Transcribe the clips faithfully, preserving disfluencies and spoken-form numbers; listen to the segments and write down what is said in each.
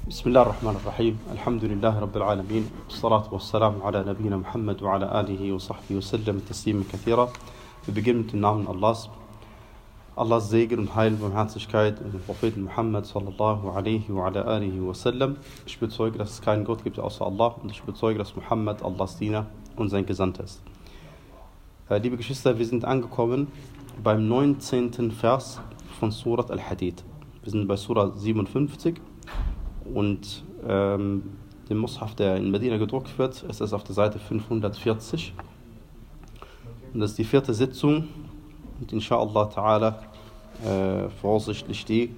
بسم الله الرحمن الرحيم الحمد لله رب العالمين والصلاة والسلام على نبينا Muhammad wa ala alihi wa sahbihi wa sallam taslimen kathira. Wir beginnen mit dem Namen Allahs. Allahs Segen und Heil und Barmherzigkeit und dem Propheten Muhammad sallallahu alaihi wa ala alihi wa sallam. Ich bezeuge, dass es keinen Gott gibt außer Allah und ich bezeuge, dass Muhammad Allahs Diener und sein Gesandter ist. Äh, liebe Geschwister, wir sind angekommen beim neunzehnten Vers von Surat Al-Hadid. Wir sind bei Surah siebenundfünfzig. Und ähm, der Mushaf, der in Medina gedruckt wird, ist es auf der Seite fünfhundertvierzig. Und das ist die vierte Sitzung und inshallah ta'ala äh, voraussichtlich die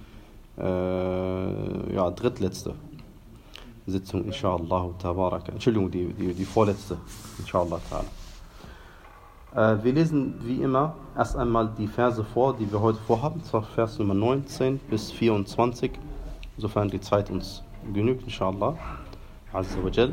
äh, ja, drittletzte Sitzung, inshallah tabaraka. Entschuldigung, die, die, die vorletzte, inshallah ta'ala. Äh, wir lesen wie immer erst einmal die Verse vor, die wir heute vorhaben, zwar Vers Nummer neunzehn bis vierundzwanzig. Sofern die Zeit uns genügt, inshallah. Azza wa Jal.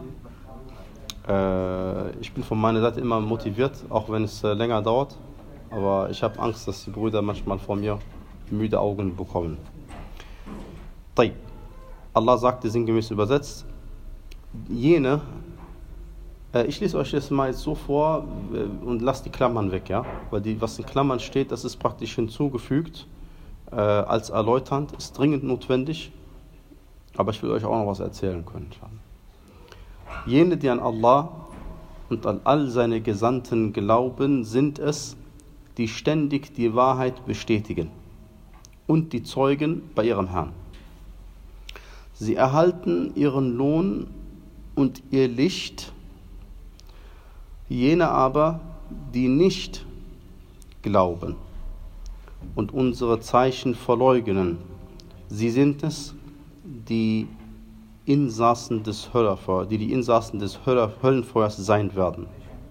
Äh, ich bin von meiner Seite immer motiviert, auch wenn es äh, länger dauert. Aber ich habe Angst, dass die Brüder manchmal vor mir müde Augen bekommen. Tayyib. Allah sagte sinngemäß übersetzt, jene, äh, ich lese euch das mal jetzt so vor äh, und lasst die Klammern weg, ja? Weil die, was in Klammern steht, das ist praktisch hinzugefügt. Äh, als erläuternd, ist dringend notwendig, aber ich will euch auch noch was erzählen können. Jene, die an Allah und an all seine Gesandten glauben, sind es, die ständig die Wahrheit bestätigen und die Zeugen bei ihrem Herrn. Sie erhalten ihren Lohn und ihr Licht, jene aber, die nicht glauben und unsere Zeichen verleugnen. Sie sind es, die Insassen des Höllenfeuers, die die Insassen des Höllenfeuers sein werden.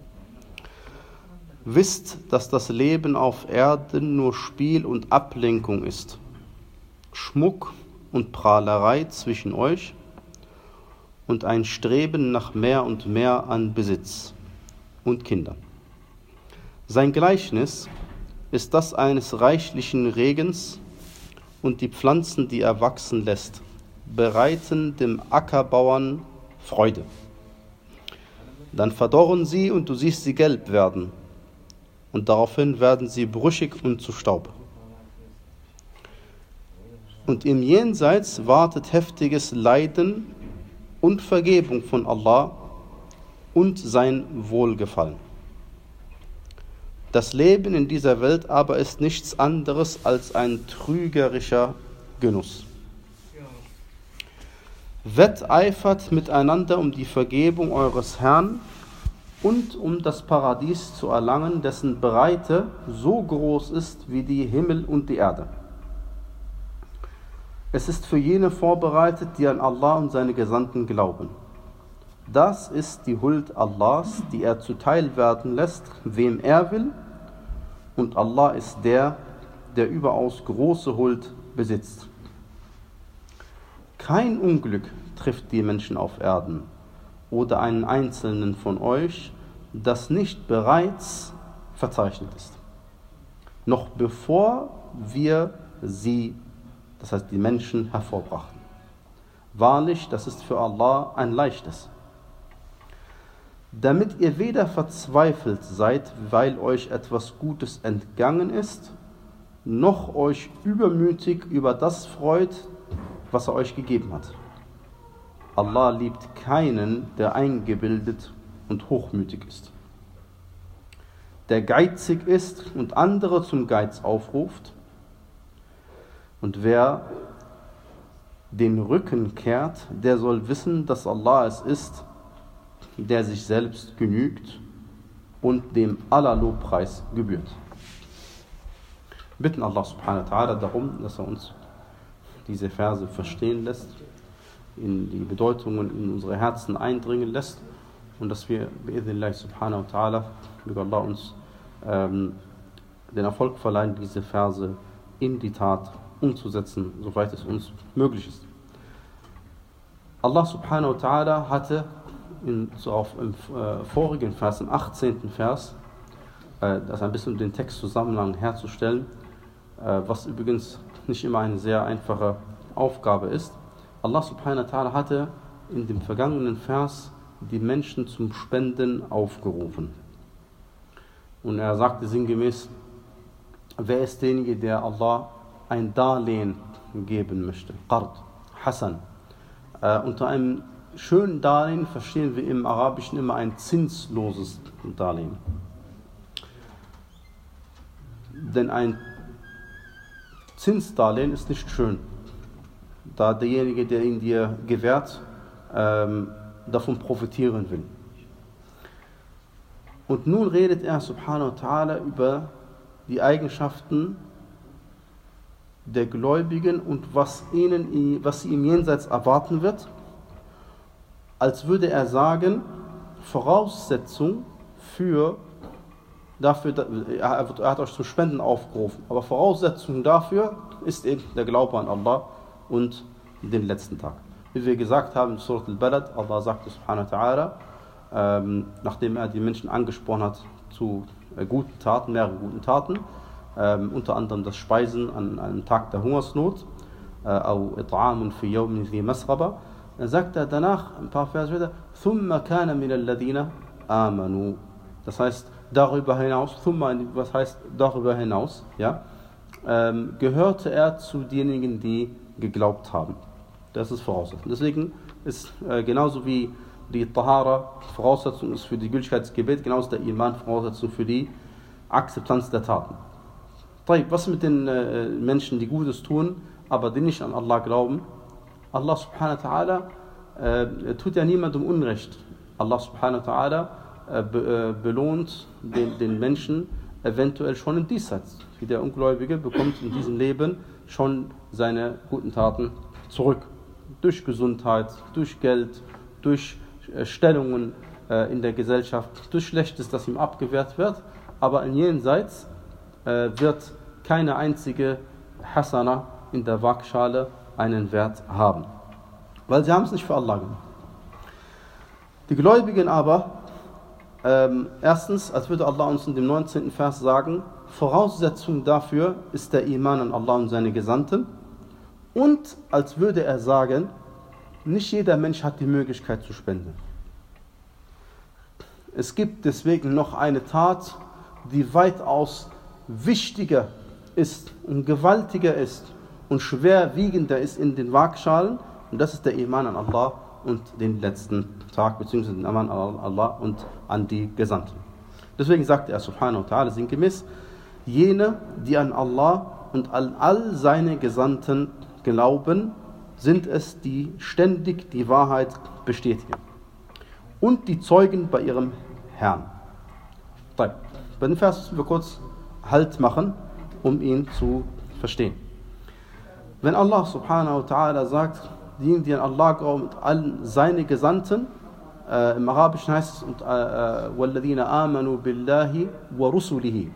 Wisst, dass das Leben auf Erden nur Spiel und Ablenkung ist, Schmuck und Prahlerei zwischen euch und ein Streben nach mehr und mehr an Besitz und Kindern. Sein Gleichnis ist das eines reichlichen Regens, und die Pflanzen, die er wachsen lässt, bereiten dem Ackerbauern Freude. Dann verdorren sie und du siehst sie gelb werden, und daraufhin werden sie brüchig und zu Staub. Und im Jenseits wartet heftiges Leiden und Vergebung von Allah und sein Wohlgefallen. Das Leben in dieser Welt aber ist nichts anderes als ein trügerischer Genuss. Wetteifert miteinander um die Vergebung eures Herrn und um das Paradies zu erlangen, dessen Breite so groß ist wie die Himmel und die Erde. Es ist für jene vorbereitet, die an Allah und seine Gesandten glauben. Das ist die Huld Allahs, die er zuteil werden lässt, wem er will, und Allah ist der, der überaus große Huld besitzt. Kein Unglück trifft die Menschen auf Erden oder einen Einzelnen von euch, das nicht bereits verzeichnet ist, noch bevor wir sie, das heißt die Menschen, hervorbrachten. Wahrlich, das ist für Allah ein leichtes. Damit ihr weder verzweifelt seid, weil euch etwas Gutes entgangen ist, noch euch übermütig über das freut, was er euch gegeben hat. Allah liebt keinen, der eingebildet und hochmütig ist, der geizig ist und andere zum Geiz aufruft. Und wer den Rücken kehrt, der soll wissen, dass Allah es ist, der sich selbst genügt und dem aller Lobpreis gebührt. Wir bitten Allah subhanahu wa ta'ala darum, dass er uns diese Verse verstehen lässt, in die Bedeutungen in unsere Herzen eindringen lässt und dass wir bi'idhnillah subhanahu wa ta'ala, möge Allah uns ähm, den Erfolg verleihen, diese Verse in die Tat umzusetzen, soweit es uns möglich ist. Allah subhanahu wa ta'ala hatte in, so auf, im äh, vorigen Vers, im achtzehnten Vers, äh, das ein bisschen um den Textzusammenhang herzustellen, äh, was übrigens nicht immer eine sehr einfache Aufgabe ist, Allah subhanahu wa ta'ala hatte in dem vergangenen Vers die Menschen zum Spenden aufgerufen. Und er sagte sinngemäß, wer ist derjenige, der Allah ein Darlehen geben möchte? Qard, Hasan. Äh, unter einem schönen Darlehen verstehen wir im Arabischen immer ein zinsloses Darlehen. Denn ein Zinsdarlehen ist nicht schön, da derjenige, der ihn dir gewährt, ähm, davon profitieren will. Und nun redet er subhanahu wa ta'ala über die Eigenschaften der Gläubigen und was, ihnen, was sie im Jenseits erwarten wird, als würde er sagen, Voraussetzung für, dafür, er hat euch zum Spenden aufgerufen, aber Voraussetzung dafür ist eben der Glaube an Allah und den letzten Tag. Wie wir gesagt haben in Surat al-Balad, Allah sagte subhanahu wa ta'ala, ähm, nachdem er die Menschen angesprochen hat zu äh, guten Taten, mehreren guten Taten, ähm, unter anderem das Speisen an einem Tag der Hungersnot, au it'amun fi yawmin dhi masraba, dann sagt er danach, ein paar Verse später, thumma kana min alladhina amanu. Das heißt, darüber hinaus, thumma, was heißt darüber hinaus, ja, ähm, gehörte er zu denjenigen, die geglaubt haben. Das ist Voraussetzung. Deswegen ist äh, genauso wie die Tahara Voraussetzung ist für die Gültigkeit des Gebets, genauso der Iman Voraussetzung für die Akzeptanz der Taten. Was mit den äh, Menschen, die Gutes tun, aber die nicht an Allah glauben? Allah subhanahu wa ta'ala äh, tut ja niemandem Unrecht. Allah subhanahu wa ta'ala äh, be, äh, belohnt den, den Menschen eventuell schon im Diesseits. Wie der Ungläubige bekommt in diesem Leben schon seine guten Taten zurück. Durch Gesundheit, durch Geld, durch äh, Stellungen äh, in der Gesellschaft, durch Schlechtes, das ihm abgewehrt wird. Aber in jenseits äh, wird keine einzige Hasana in der Waagschale einen Wert haben. Weil sie haben es nicht für Allah gemacht. Die Gläubigen aber, ähm, erstens, als würde Allah uns in dem neunzehnten Vers sagen, Voraussetzung dafür ist der Iman an Allah und seine Gesandten. Und als würde er sagen, nicht jeder Mensch hat die Möglichkeit zu spenden. Es gibt deswegen noch eine Tat, die weitaus wichtiger ist und gewaltiger ist und schwerwiegender ist in den Waagschalen, und das ist der Iman an Allah und den letzten Tag, beziehungsweise den Iman an Allah und an die Gesandten. Deswegen sagt er subhanahu wa ta'ala sinngemäß, jene, die an Allah und an all seine Gesandten glauben, sind es, die ständig die Wahrheit bestätigen und die Zeugen bei ihrem Herrn. Bei dem Vers müssen wir kurz Halt machen, um ihn zu verstehen. Wenn Allah subhanahu wa ta'ala sagt, diejenigen, die an Allah glauben und allen seine Gesandten, äh, im Arabischen heißt es, und وَالَّذِينَ آمَنُوا بِاللَّهِ وَرُسُلِهِ,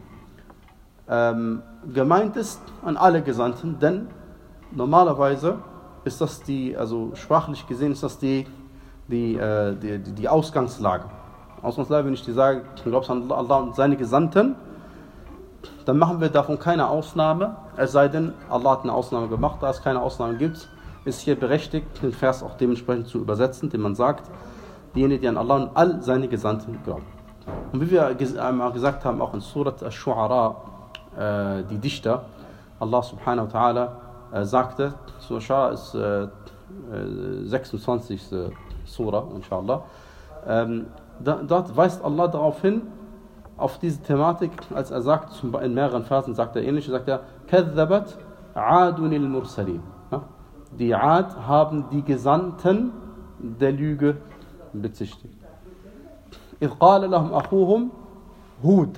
ähm, gemeint ist an alle Gesandten, denn normalerweise ist das die, also sprachlich gesehen ist das die, die, äh, die, die, die Ausgangslage. Ausgangslage, wenn ich dir sage, du glaubst an Allah und seine Gesandten, dann machen wir davon keine Ausnahme, es sei denn, Allah hat eine Ausnahme gemacht. Da es keine Ausnahme gibt, ist hier berechtigt, den Vers auch dementsprechend zu übersetzen, indem man sagt, diejenigen, die an Allah und all seine Gesandten glauben. Und wie wir einmal gesagt haben, auch in Surat Ash-Shu'ara, äh, die Dichter, Allah subhanahu wa ta'ala äh, sagte, Surat Ash-Shu'ara ist äh, sechsundzwanzigste Surah, inshallah, ähm, da, dort weist Allah darauf hin, auf diese Thematik, als er sagt, in mehreren Versen sagt er ähnlich, sagt er, كَذَّبَتْ عَادٌ الْمُرْسَلِينَ. Die Ad haben die Gesandten der Lüge bezichtigt. إِذْ قَالَ لَهُمْ أَخُوهُمْ Hud.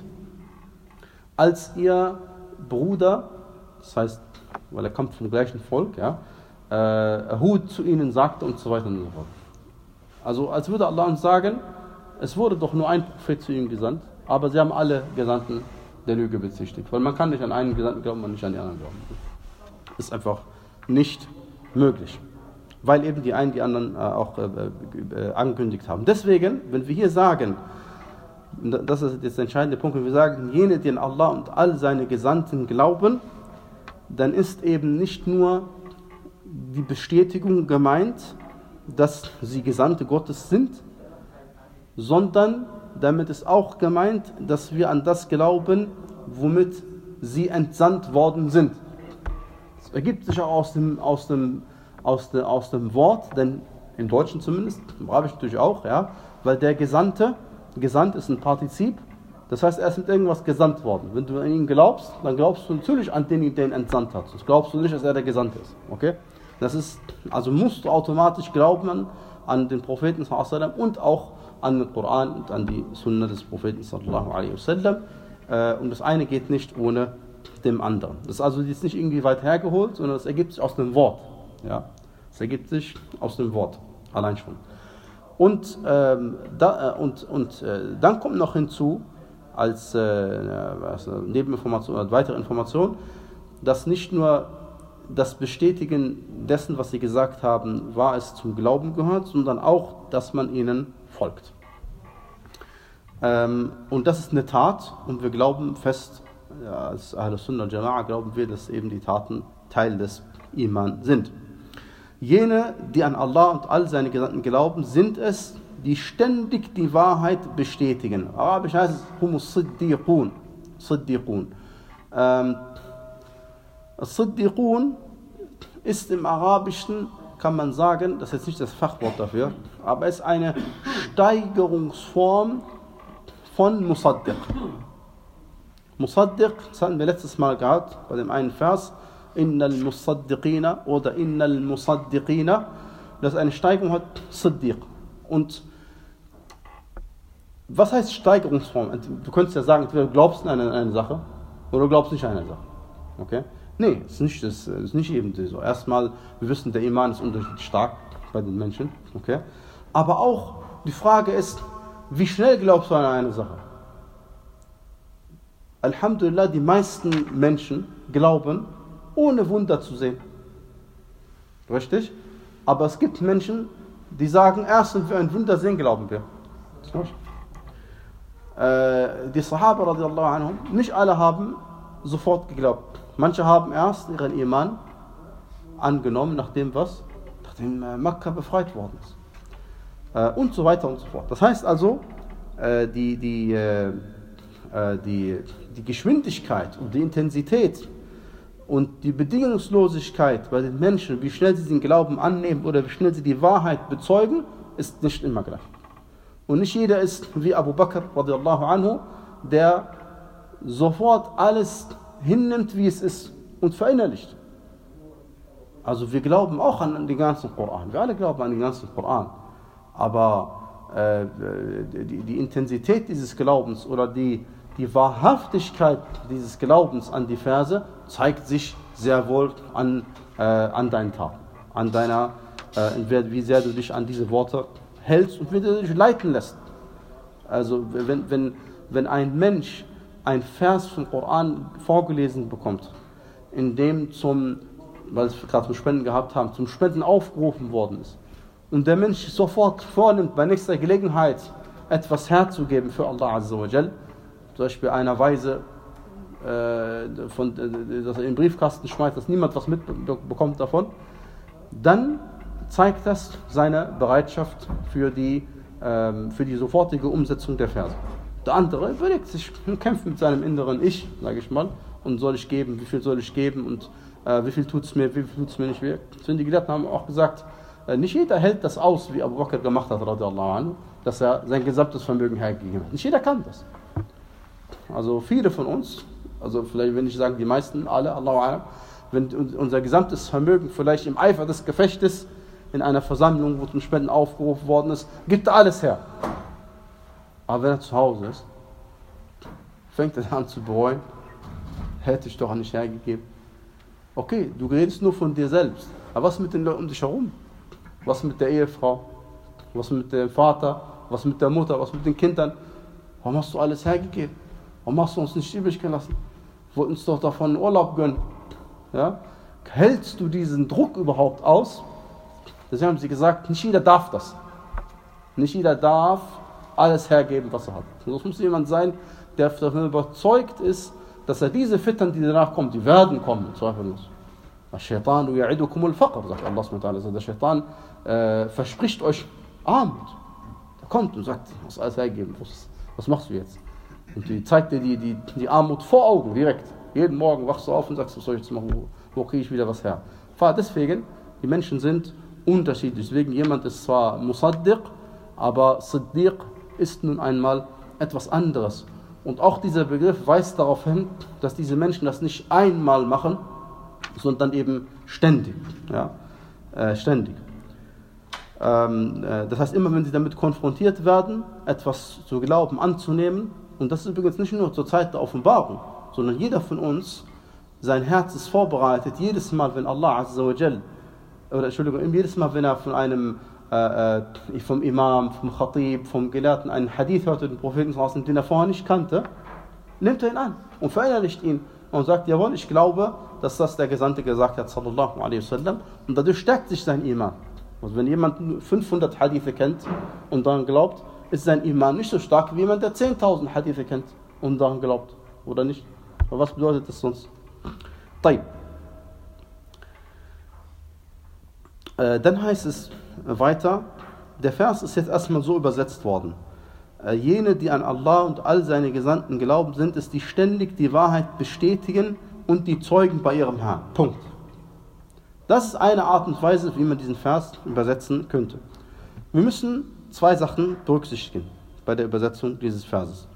Als ihr Bruder, das heißt, weil er kommt vom gleichen Volk, ja, äh, Hud zu ihnen sagte und so weiter und so fort. Also als würde Allah uns sagen, es wurde doch nur ein Prophet zu ihnen gesandt, aber sie haben alle Gesandten der Lüge bezichtigt. Weil man kann nicht an einen Gesandten glauben und nicht an die anderen glauben. Ist einfach nicht möglich. Weil eben die einen die anderen äh, auch äh, äh, angekündigt haben. Deswegen, wenn wir hier sagen, das ist jetzt der entscheidende Punkt, wenn wir sagen, jene, die an Allah und all seine Gesandten glauben, dann ist eben nicht nur die Bestätigung gemeint, dass sie Gesandte Gottes sind, sondern damit ist auch gemeint, dass wir an das glauben, womit sie entsandt worden sind. Das ergibt sich auch aus dem, aus dem, aus dem, aus dem Wort, denn im Deutschen zumindest, im Arabischen natürlich auch, ja, weil der Gesandte, gesandt ist ein Partizip, das heißt, er ist mit irgendwas gesandt worden. Wenn du an ihn glaubst, dann glaubst du natürlich an den, der ihn entsandt hat. Sonst glaubst du nicht, dass er der Gesandte ist. Okay? Das ist, also musst du automatisch glauben an, an den Propheten sallallahu alaihi wasallam und auch an den Koran und an die Sunna des Propheten sallallahu alaihi wasallam. Und das eine geht nicht ohne dem anderen. Das ist also jetzt nicht irgendwie weit hergeholt, sondern es ergibt sich aus dem Wort. Ja? Es ergibt sich aus dem Wort, allein schon. Und, ähm, da, äh, und, und äh, dann kommt noch hinzu, als, äh, als Nebeninformation oder weitere Information, dass nicht nur das Bestätigen dessen, was sie gesagt haben, war es zum Glauben gehört, sondern auch, dass man ihnen folgt. Ähm, und das ist eine Tat und wir glauben fest, ja, als Ahlus Sunnah Jama'a glauben wir, dass eben die Taten Teil des Iman sind. Jene, die an Allah und all seine Gesandten glauben, sind es, die ständig die Wahrheit bestätigen. Arabisch heißt es Humus Siddiqun. Siddiqun. Ähm, Siddiqun ist im Arabischen, kann man sagen, das ist jetzt nicht das Fachwort dafür, aber es ist eine Steigerungsform von Musaddiq. Musaddiq, das hatten wir letztes Mal gehabt, bei dem einen Vers, Innal Musaddiqina oder Innal Musaddiqina, das eine Steigerung hat, Siddiq. Und was heißt Steigerungsform? Du könntest ja sagen, du glaubst an eine, eine Sache oder du glaubst nicht an eine Sache. Okay? Nee, es ist nicht, das ist nicht eben so. Erstmal, wir wissen, der Iman ist unterschiedlich stark bei den Menschen. Okay? Aber auch die Frage ist, wie schnell glaubst du an eine Sache? Alhamdulillah, die meisten Menschen glauben, ohne Wunder zu sehen. Richtig? Aber es gibt Menschen, die sagen, erst wenn wir ein Wunder sehen, glauben wir. Äh, die Sahaba radiallahu anhum, nicht alle haben sofort geglaubt. Manche haben erst ihren Iman angenommen, nachdem was? Nachdem äh, Mekka befreit worden ist. Äh, und so weiter und so fort. Das heißt also, äh, die, die, äh, die, die Geschwindigkeit und die Intensität und die Bedingungslosigkeit bei den Menschen, wie schnell sie den Glauben annehmen oder wie schnell sie die Wahrheit bezeugen, ist nicht immer gleich. Und nicht jeder ist wie Abu Bakr radiallahu anhu, der sofort alles hinnimmt, wie es ist und verinnerlicht. Also wir glauben auch an den ganzen Koran. Wir alle glauben an den ganzen Koran. Aber äh, die, die Intensität dieses Glaubens oder die, die Wahrhaftigkeit dieses Glaubens an die Verse zeigt sich sehr wohl an, äh, an deinen Taten, an deiner, äh, wie sehr du dich an diese Worte hältst und wie du dich leiten lässt. Also wenn, wenn, wenn ein Mensch ein Vers vom Koran vorgelesen bekommt, in dem zum, weil wir gerade zum Spenden gehabt haben, zum Spenden aufgerufen worden ist, und der Mensch sofort vornimmt, bei nächster Gelegenheit etwas herzugeben für Allah Azza wa Jal, zum Beispiel einer Weise, äh, von, äh, dass er in den Briefkasten schmeißt, dass niemand was mitbekommt davon, dann zeigt das seine Bereitschaft für die, ähm, für die sofortige Umsetzung der Verse. Der andere überlegt sich und kämpft mit seinem inneren Ich, sage ich mal, und soll ich geben, wie viel soll ich geben und äh, wie viel tut es mir, wie viel tut es mir nicht weh. Die Gelehrten haben auch gesagt, äh, nicht jeder hält das aus, wie Abu Bakr gemacht hat, radiallahu anhu, dass er sein gesamtes Vermögen hergegeben hat. Nicht jeder kann das. Also viele von uns, also vielleicht, wenn ich sage die meisten, alle, Allahu a'lam, wenn unser gesamtes Vermögen vielleicht im Eifer des Gefechtes in einer Versammlung, wo zum Spenden aufgerufen worden ist, gibt er alles her. Aber wenn er zu Hause ist, fängt er an zu bereuen, hätte ich doch nicht hergegeben. Okay, du redest nur von dir selbst, aber was mit den Leuten um dich herum? Was mit der Ehefrau? Was mit dem Vater? Was mit der Mutter? Was mit den Kindern? Warum hast du alles hergegeben? Warum hast du uns nicht übrig gelassen? Wir wollten uns doch davon Urlaub gönnen. Ja? Hältst du diesen Druck überhaupt aus? Deswegen haben sie gesagt, nicht jeder darf das. Nicht jeder darf alles hergeben, was er hat. Es muss jemand sein, der davon überzeugt ist, dass er diese Fitern, die danach kommen, die werden kommen, zweifellos. Shaitan ya'idukum al-faqr, sagt Allah subhanahu wa ta'ala. Also der Shaitan äh, verspricht euch Armut. Der kommt und sagt, du musst alles hergeben. Was, was machst du jetzt? Und die zeigt dir die, die, die Armut vor Augen, direkt. Jeden Morgen wachst du auf und sagst, was soll ich jetzt machen? Wo, wo kriege ich wieder was her? Deswegen, die Menschen sind unterschiedlich. Deswegen, jemand ist zwar Musaddiq, aber Siddiq ist nun einmal etwas anderes. Und auch dieser Begriff weist darauf hin, dass diese Menschen das nicht einmal machen, sondern eben ständig. Ja? Äh, ständig. Ähm, äh, das heißt, immer wenn sie damit konfrontiert werden, etwas zu glauben, anzunehmen, und das ist übrigens nicht nur zur Zeit der Offenbarung, sondern jeder von uns, sein Herz ist vorbereitet, jedes Mal, wenn Allah Azza wa Jal, oder Entschuldigung, jedes Mal, wenn er von einem, äh, vom Imam, vom Khatib, vom Gelehrten einen Hadith hörte, den Propheten, den er vorher nicht kannte, nimmt er ihn an und verinnerlicht ihn und sagt, jawohl, ich glaube, dass das der Gesandte gesagt hat, sallallahu alaihi wasallam, und dadurch stärkt sich sein Iman. Also wenn jemand fünfhundert Hadithe kennt und daran glaubt, ist sein Iman nicht so stark wie jemand, der zehntausend Hadithe kennt und daran glaubt, oder nicht? Aber was bedeutet das sonst? Taib. Äh, dann heißt es weiter, der Vers ist jetzt erstmal so übersetzt worden. Äh, jene, die an Allah und all seine Gesandten glauben, sind es, die ständig die Wahrheit bestätigen und die Zeugen bei ihrem Herrn. Punkt. Das ist eine Art und Weise, wie man diesen Vers übersetzen könnte. Wir müssen zwei Sachen berücksichtigen bei der Übersetzung dieses Verses.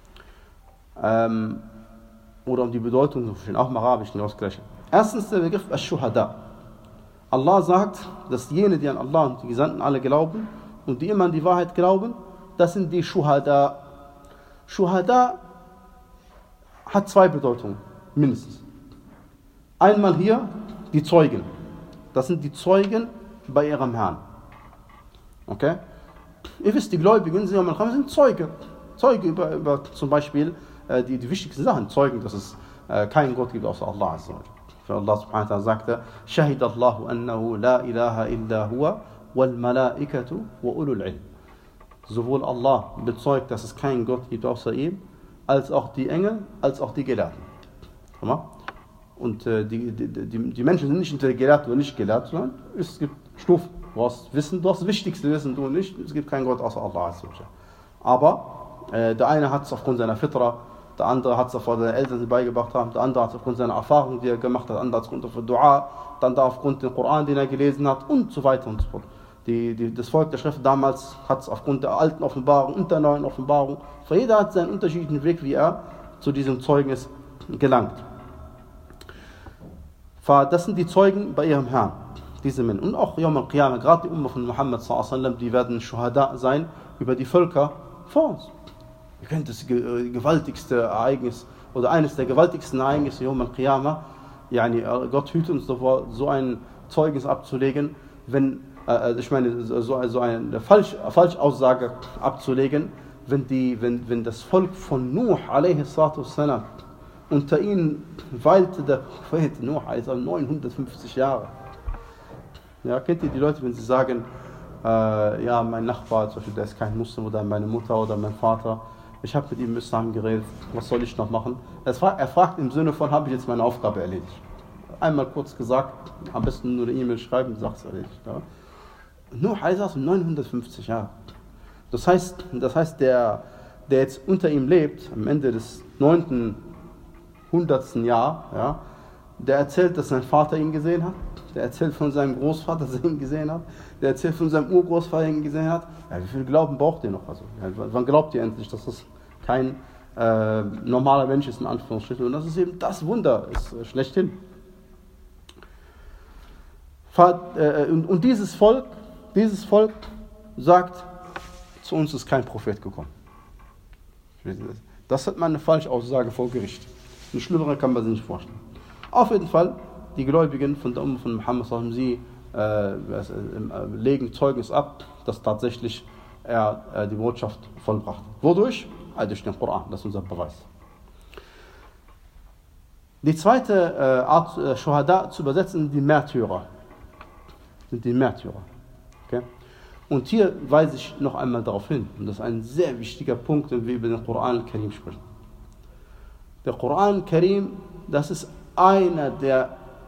Ähm, oder um die Bedeutung zu verstehen, auch im Arabischen ausgleichen. Erstens der Begriff Ash-Shuhada. Allah sagt, dass jene, die an Allah und die Gesandten alle glauben und die immer an die Wahrheit glauben, das sind die Shuhada. Shuhada hat zwei Bedeutungen, mindestens. Einmal hier die Zeugen. Das sind die Zeugen bei ihrem Herrn. Okay? Ihr wisst, die Gläubigen sind Zeuge. Zeuge über, über zum Beispiel äh, die, die wichtigsten Sachen. Zeugen, dass es äh, keinen Gott gibt außer Allah. Für Allah subhanahu wa ta'ala sagte, Shahid Allahu annahu la ilaha illa huwa wal malaikatu wa ulul ilm. Sowohl Allah bezeugt, dass es keinen Gott gibt außer ihm, als auch die Engel, als auch die Gelehrten. Und äh, die, die, die, die Menschen sind nicht entweder gelehrt oder nicht gelehrt, sondern es gibt Stufen. Du hast Wissen, du hast das wichtigste Wissen, du nicht. Es gibt keinen Gott außer Allah. Aber äh, der eine hat es aufgrund seiner Fitra, der andere hat es aufgrund seiner Eltern, die beigebracht haben, der andere hat es aufgrund seiner Erfahrung, die er gemacht hat, der andere aufgrund der Dua, der andere aufgrund des Koran, den er gelesen hat und so weiter und so fort. Die, die, das Volk der Schrift damals hat es aufgrund der alten Offenbarung und der neuen Offenbarung. Für jeder hat seinen unterschiedlichen Weg, wie er zu diesem Zeugnis gelangt. Das sind die Zeugen bei ihrem Herrn, diese Menschen. Und auch Yawm al-Qiyamah, gerade die Umma von Muhammad sallallahu alaihi wasallam, die werden Shuhada sein über die Völker vor uns. Ihr kennt das gewaltigste Ereignis oder eines der gewaltigsten Ereignisse Yawm al-Qiyamah. Yani, Gott hüte uns davor, so ein Zeugnis abzulegen, wenn, äh, ich meine, so, so eine Falsch, Falschaussage abzulegen, wenn, die, wenn, wenn das Volk von Nuh alaihi salatu wassalam, unter ihnen weilte der Prophet Nuh, also neunhundertfünfzig Jahre. Ja, kennt ihr die Leute, wenn sie sagen, äh, ja, mein Nachbar, zum Beispiel, der ist kein Muslim, oder meine Mutter oder mein Vater, ich habe mit ihm im Islam geredet, was soll ich noch machen? Er fragt, er fragt im Sinne von, habe ich jetzt meine Aufgabe erledigt? Einmal kurz gesagt, am besten nur eine E-Mail schreiben, sagt es erledigt. Ja. Nuh saß neunhundertfünfzig Jahre. Das heißt, das heißt der, der jetzt unter ihm lebt, am Ende des neunten hundertsten Jahr, ja, der erzählt, dass sein Vater ihn gesehen hat, der erzählt von seinem Großvater, dass er ihn gesehen hat, der erzählt von seinem Urgroßvater, ihn gesehen hat. Ja, wie viel Glauben braucht ihr noch? Also, ja, wann glaubt ihr endlich, dass das kein äh, normaler Mensch ist, in Anführungsstrichen? Und das ist eben das Wunder, ist äh, schlechthin. Äh, und, und dieses Volk, dieses Volk sagt, zu uns ist kein Prophet gekommen. Das hat man eine Falschaussage vor Gericht. Eine schlimmere kann man sich nicht vorstellen. Auf jeden Fall, die Gläubigen von der Umma von Muhammad, sie äh, äh, legen Zeugnis ab, dass tatsächlich er äh, die Botschaft vollbracht. Wodurch? Also durch den Koran, das ist unser Beweis. Die zweite äh, Art, äh, Shuhada zu übersetzen, sind die Märtyrer. Sind die Märtyrer. Okay? Und hier weise ich noch einmal darauf hin, und das ist ein sehr wichtiger Punkt, wenn wir über den Koran al-Karim sprechen. Der Koran al-Karim, das ist einer der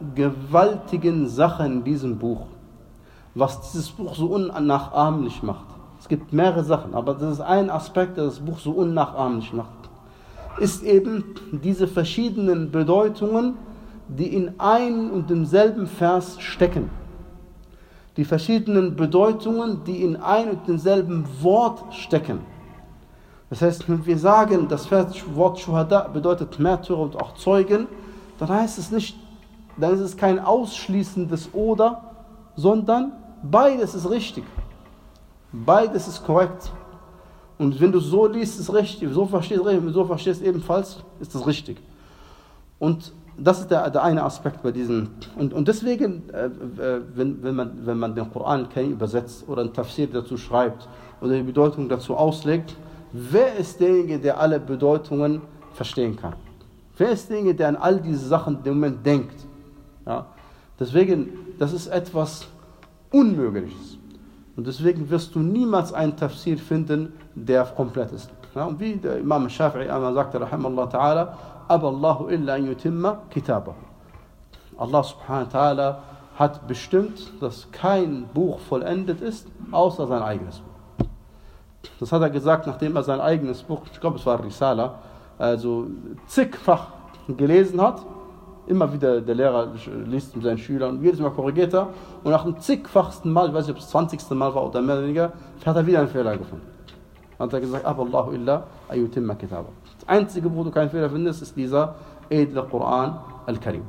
gewaltigen Sachen in diesem Buch, was dieses Buch so unnachahmlich macht. Es gibt mehrere Sachen, aber das ist ein Aspekt, der das Buch so unnachahmlich macht, ist eben diese verschiedenen Bedeutungen, die in einem und demselben Vers stecken. Die verschiedenen Bedeutungen, die in einem und demselben Wort stecken. Das heißt, wenn wir sagen, das Wort Shuhada bedeutet Märtyrer und auch Zeugen, dann heißt es nicht, dann ist es kein ausschließendes Oder, sondern beides ist richtig. Beides ist korrekt. Und wenn du so liest, ist es richtig. So verstehst, wenn du so verstehst ebenfalls, ist es richtig. Und das ist der, der eine Aspekt bei diesen. Und, und deswegen, äh, wenn, wenn, man, wenn man den Koran übersetzt oder ein Tafsir dazu schreibt oder die Bedeutung dazu auslegt, wer ist derjenige, der alle Bedeutungen verstehen kann? Wer ist derjenige, der an all diese Sachen im Moment denkt? Ja? Deswegen, das ist etwas Unmögliches. Und deswegen wirst du niemals einen Tafsir finden, der komplett ist. Ja? Und wie der Imam Shafi'i einmal sagte, Rahimallah ta'ala, aber Allahu illa an yutimma kitabahu. Allah subhanahu wa ta'ala hat bestimmt, dass kein Buch vollendet ist, außer sein eigenes Buch. Das hat er gesagt, nachdem er sein eigenes Buch, ich glaube es war Risala, also zigfach gelesen hat. Immer wieder der Lehrer liest mit seinen Schülern und jedes Mal korrigiert er. Und nach dem zigfachsten Mal, ich weiß nicht, ob es das zwanzigste Mal war oder mehr oder weniger, hat er wieder einen Fehler gefunden. Dann hat er gesagt, aber Allahu illa ayutimma kitaba. Das Einzige, wo du keinen Fehler findest, ist dieser edle Koran al-Karim.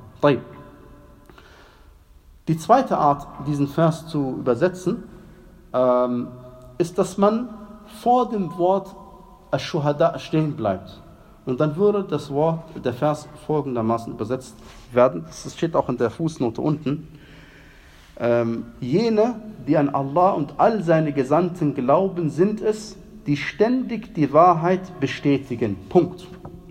Die zweite Art, diesen Vers zu übersetzen, ähm, ist, dass man vor dem Wort Ash-Shuhada stehen bleibt. Und dann würde das Wort, der Vers folgendermaßen übersetzt werden. Das steht auch in der Fußnote unten. Ähm, jene, die an Allah und all seine Gesandten glauben, sind es, die ständig die Wahrheit bestätigen. Punkt.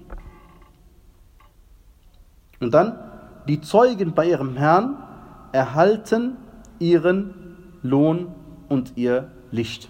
Und dann, die Zeugen bei ihrem Herrn erhalten ihren Lohn und ihr Licht.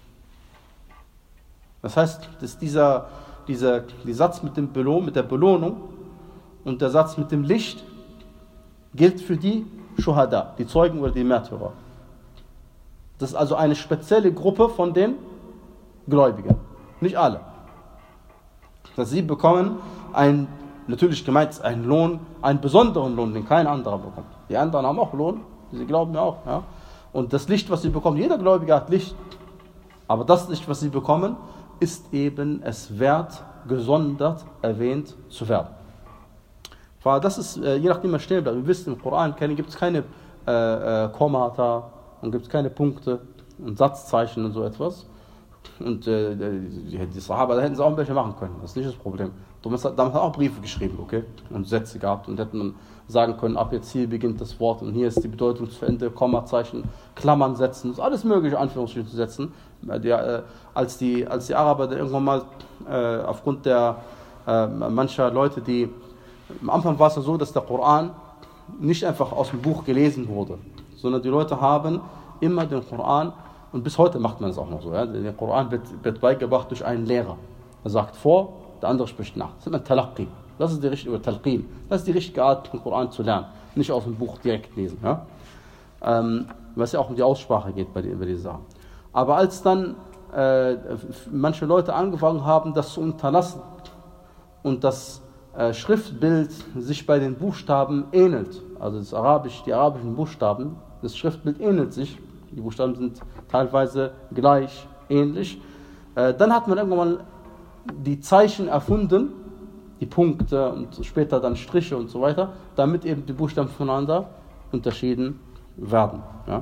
Das heißt, dass dieser, dieser, der Satz mit, dem Belohn, mit der Belohnung und der Satz mit dem Licht gilt für die Shuhada, die Zeugen oder die Märtyrer. Das ist also eine spezielle Gruppe von den Gläubigen. Nicht alle. Dass sie bekommen ein, natürlich gemeint einen Lohn, einen besonderen Lohn, den kein anderer bekommt. Die anderen haben auch Lohn, sie glauben ja auch. Ja? Und das Licht, was sie bekommen, jeder Gläubige hat Licht. Aber das Licht, was sie bekommen, ist eben es wert, gesondert erwähnt zu werden. Weil das ist, je nachdem man stehen bleibt. Wir wissen, im Koran gibt es keine äh, äh, Kommata und gibt es keine Punkte und Satzzeichen und so etwas. Und äh, die, die Sahaba, da hätten sie auch welche machen können. Das ist nicht das Problem. Damals hat er auch Briefe geschrieben, okay? Und Sätze gehabt und hätten man sagen können, ab jetzt hier beginnt das Wort und hier ist die Bedeutung zu Ende, Kommazeichen, Klammern setzen, das ist alles mögliche, Anführungsstriche zu setzen. Die, äh, als, die, als die Araber dann irgendwann mal äh, aufgrund der äh, mancher Leute, die am Anfang war es ja so, dass der Koran nicht einfach aus dem Buch gelesen wurde, sondern die Leute haben immer den Koran, und bis heute macht man es auch noch so, ja? Der Koran wird, wird beigebracht durch einen Lehrer. Er sagt vor, der andere spricht nach. Das ist ein Talaqi. Das ist die richtige, Talqin. Das ist die richtige Art, den Koran zu lernen. Nicht aus dem Buch direkt lesen. Ja? Ähm, was ja auch um die Aussprache geht bei, die, bei dieser Sache. Aber als dann äh, manche Leute angefangen haben, das zu unterlassen und das äh, Schriftbild sich bei den Buchstaben ähnelt, also das Arabisch, die arabischen Buchstaben, das Schriftbild ähnelt sich, die Buchstaben sind teilweise gleich, ähnlich, äh, dann hat man irgendwann mal die Zeichen erfunden, die Punkte und später dann Striche und so weiter, damit eben die Buchstaben voneinander unterschieden werden. Ja?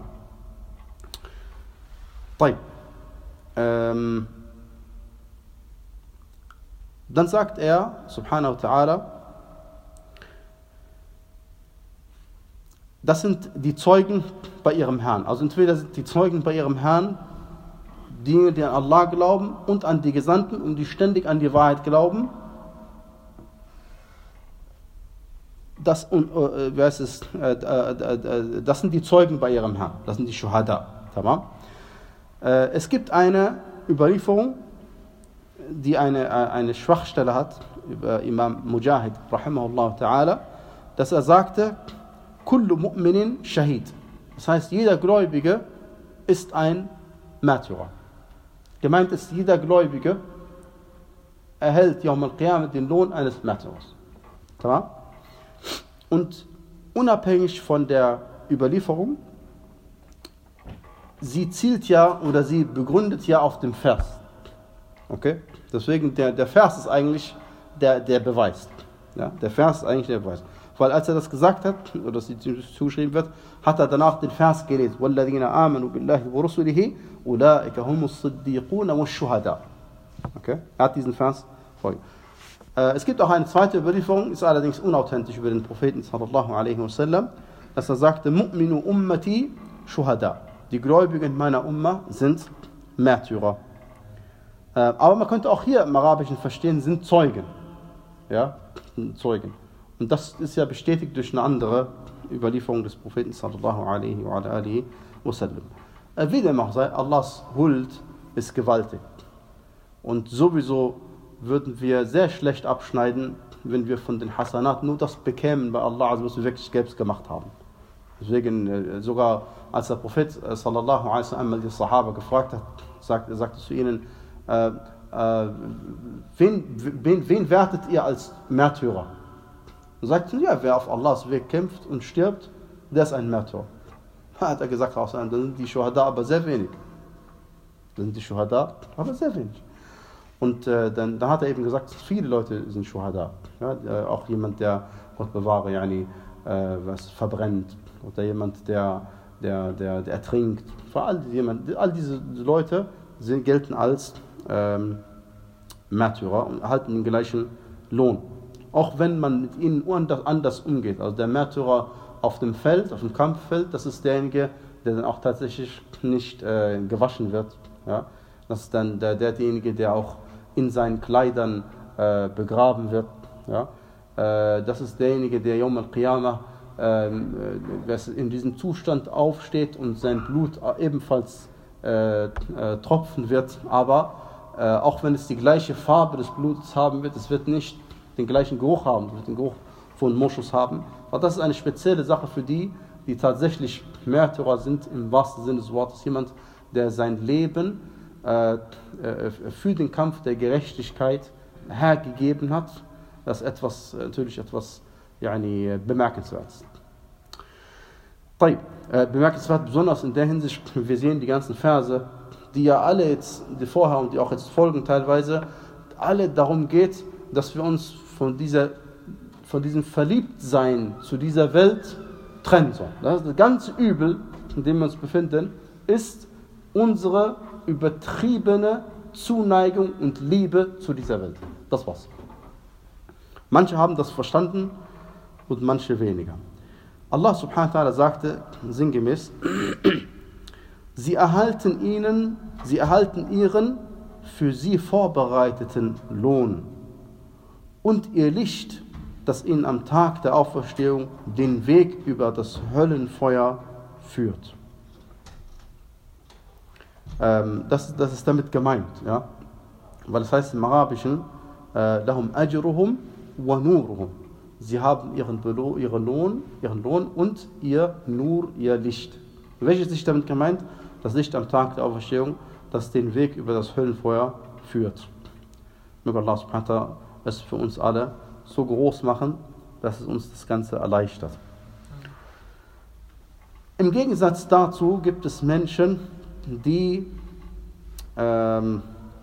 Ähm, dann sagt er, subhanahu wa ta'ala, das sind die Zeugen bei ihrem Herrn. Also entweder sind die Zeugen bei ihrem Herrn die, die an Allah glauben und an die Gesandten und die ständig an die Wahrheit glauben. Das, äh, wer ist es, äh, äh, äh, das sind die Zeugen bei ihrem Herrn. Das sind die Shuhada. Tamam? Äh, es gibt eine Überlieferung, die eine, äh, eine Schwachstelle hat, über Imam Mujahid, rahimahullah ta'ala, dass er sagte, kullu mu'minin shahid. Das heißt, jeder Gläubige ist ein Märtyrer. Gemeint ist, jeder Gläubige erhält Yawm al-Qiyamah den Lohn eines Märtyrers. Und unabhängig von der Überlieferung, sie zielt ja oder sie begründet ja auf dem Vers. Okay? Deswegen, der, der Vers ist eigentlich der, der Beweis. Ja? Der Vers ist eigentlich der Beweis. Weil als er das gesagt hat, oder dass sie zugeschrieben wird, hat er danach den Vers gelesen. وَالَّذِينَ آمَنُوا بِاللَّهِ وَرُسُلِهِ أُولَٰئِكَ هُمُ الصِّدِّيقُونَ وَالشُّهَدَاءُ. Okay? Er hat diesen Vers folgen. Äh, es gibt auch eine zweite Überlieferung, ist allerdings unauthentisch über den Propheten sallallahu alaihi wasallam, dass er sagte, Mu'minu ummati shuhada. Die Gläubigen meiner Umma sind Märtyrer. Äh, aber man könnte auch hier im Arabischen verstehen, sind Zeugen. Ja, Zeugen. Und das ist ja bestätigt durch eine andere Überlieferung des Propheten sallallahu alaihi wa alihi wasallam. Äh, wie dem auch sei, Allahs Huld ist gewaltig. Und sowieso würden wir sehr schlecht abschneiden, wenn wir von den Hasanat nur das bekämen bei Allah, also was wir wirklich selbst gemacht haben. Deswegen, sogar als der Prophet sallallahu alaihi wasallam die Sahaba gefragt hat, sagt, er sagte zu ihnen, äh, äh, wen, wen, wen wertet ihr als Märtyrer? Und sagten, ja, wer auf Allahs Weg kämpft und stirbt, der ist ein Märtyrer. Da hat er gesagt, dann sind die Shuhada aber sehr wenig. Dann sind die Shuhada aber sehr wenig. Und äh, dann, dann hat er eben gesagt, viele Leute sind Shuhada. Ja, äh, auch jemand, der, Gott bewahre, yani, äh, was verbrennt. Oder jemand, der, der, der, der ertrinkt. Vor allem jemand, all diese Leute sind, gelten als ähm, Märtyrer und erhalten den gleichen Lohn. Auch wenn man mit ihnen anders, anders umgeht. Also der Märtyrer auf dem Feld, auf dem Kampffeld, das ist derjenige, der dann auch tatsächlich nicht äh, gewaschen wird. Ja? Das ist dann der, derjenige, der auch in seinen Kleidern äh, begraben wird. Ja? Äh, das ist derjenige, der Yawm al-Qiyamah äh, in diesem Zustand aufsteht und sein Blut ebenfalls äh, äh, tropfen wird. Aber äh, auch wenn es die gleiche Farbe des Blutes haben wird, es wird nicht den gleichen Geruch haben, es wird den Geruch von Moschus haben. Aber das ist eine spezielle Sache für die, die tatsächlich Märtyrer sind, im wahrsten Sinne des Wortes. Jemand, der sein Leben für den Kampf der Gerechtigkeit hergegeben hat, das ist etwas, natürlich etwas yani, bemerkenswertes. Bemerkenswert besonders in der Hinsicht, wir sehen die ganzen Verse, die ja alle jetzt, die vorher und die auch jetzt folgen teilweise, alle darum geht, dass wir uns von, dieser, von diesem Verliebtsein zu dieser Welt trennen sollen. Das, das ganze Übel, in dem wir uns befinden, ist unsere übertriebene Zuneigung und Liebe zu dieser Welt. Das war's. Manche haben das verstanden und manche weniger. Allah subhanahu wa ta'ala sagte sinngemäß, sie erhalten ihnen, sie erhalten ihren für sie vorbereiteten Lohn und ihr Licht, das ihnen am Tag der Auferstehung den Weg über das Höllenfeuer führt. Ähm, das, das ist damit gemeint, ja? Weil es heißt im Arabischen, lahum ajruhum wa nuruhum. Sie haben ihren, Belo- ihren, Lohn, ihren Lohn und ihr Nur, ihr Licht. Welches Licht damit gemeint? Das Licht am Tag der Auferstehung, das den Weg über das Höllenfeuer führt. Möge Allah subhanahu wa ta'ala es für uns alle so groß machen, dass es uns das Ganze erleichtert. Im Gegensatz dazu gibt es Menschen, die ähm,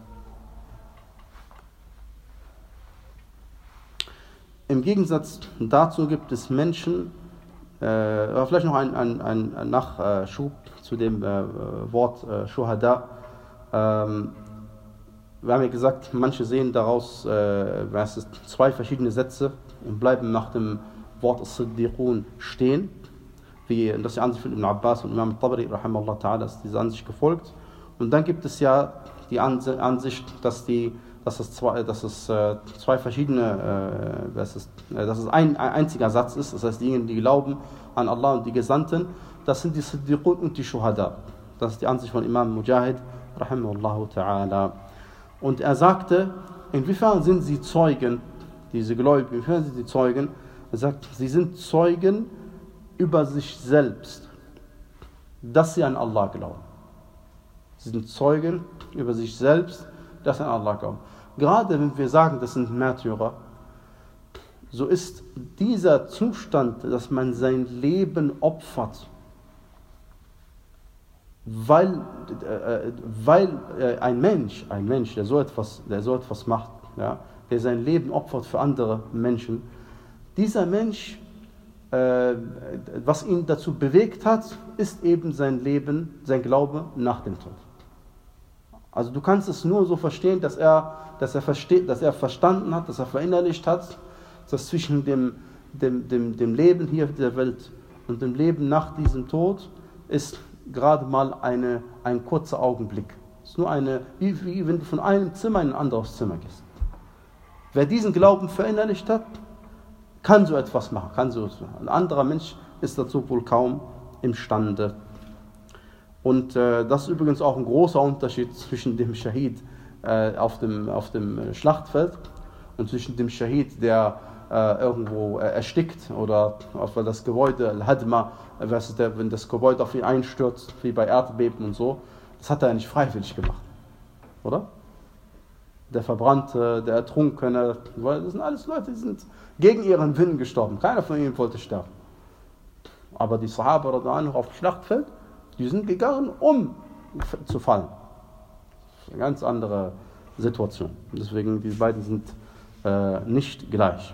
im Gegensatz dazu gibt es Menschen, äh, vielleicht noch ein, ein, ein Nachschub zu dem äh, Wort äh, Shuhada. Ähm, wir haben ja gesagt, manche sehen daraus äh, es ist zwei verschiedene Sätze und bleiben nach dem Wort As-Siddiqun stehen. Wie, das ist die Ansicht von Ibn Abbas und Imam Tabari, rahimahullah ta'ala, ist diese Ansicht gefolgt. Und dann gibt es ja die Ansicht, dass, die, dass es, zwei, dass es äh, zwei verschiedene, äh, dass, es, äh, dass es ein, ein einziger Satz ist. Das heißt, diejenigen, die glauben an Allah und die Gesandten, das sind die Siddiqun und die Shuhada. Das ist die Ansicht von Imam Mujahid, rahimahullah ta'ala. Und er sagte, inwiefern sind sie Zeugen, diese Gläubigen, inwiefern sind sie Zeugen? Er sagt, sie sind Zeugen über sich selbst, dass sie an Allah glauben. Sie sind Zeugen über sich selbst, dass sie an Allah glauben. Gerade wenn wir sagen, das sind Märtyrer, so ist dieser Zustand, dass man sein Leben opfert, weil, äh, weil äh, ein Mensch, ein Mensch, der so etwas, der so etwas macht, ja, der sein Leben opfert für andere Menschen, dieser Mensch, äh, was ihn dazu bewegt hat, ist eben sein Leben, sein Glaube nach dem Tod. Also du kannst es nur so verstehen, dass er, dass er versteht, dass er verstanden hat, dass er verinnerlicht hat, dass zwischen dem, dem, dem, dem Leben hier auf der Welt und dem Leben nach diesem Tod ist gerade mal eine, ein kurzer Augenblick. Es ist nur eine, wie, wie wenn du von einem Zimmer in ein anderes Zimmer gehst. Wer diesen Glauben verinnerlicht hat, kann so etwas machen, kann so etwas machen. Ein anderer Mensch ist dazu wohl kaum imstande. Und äh, das ist übrigens auch ein großer Unterschied zwischen dem Schahid äh, auf dem, auf dem Schlachtfeld und zwischen dem Schahid, der äh, irgendwo äh, erstickt oder auf das Gebäude, Al-Hadma, äh, wenn das Gebäude auf ihn einstürzt, wie bei Erdbeben und so. Das hat er nicht freiwillig gemacht, oder? Der Verbrannte, der Ertrunkene, weil das sind alles Leute, die sind gegen ihren Willen gestorben. Keiner von ihnen wollte sterben. Aber die Sahaba auf dem Schlachtfeld, die sind gegangen, um zu fallen. Eine ganz andere Situation. Deswegen, die beiden sind äh, nicht gleich.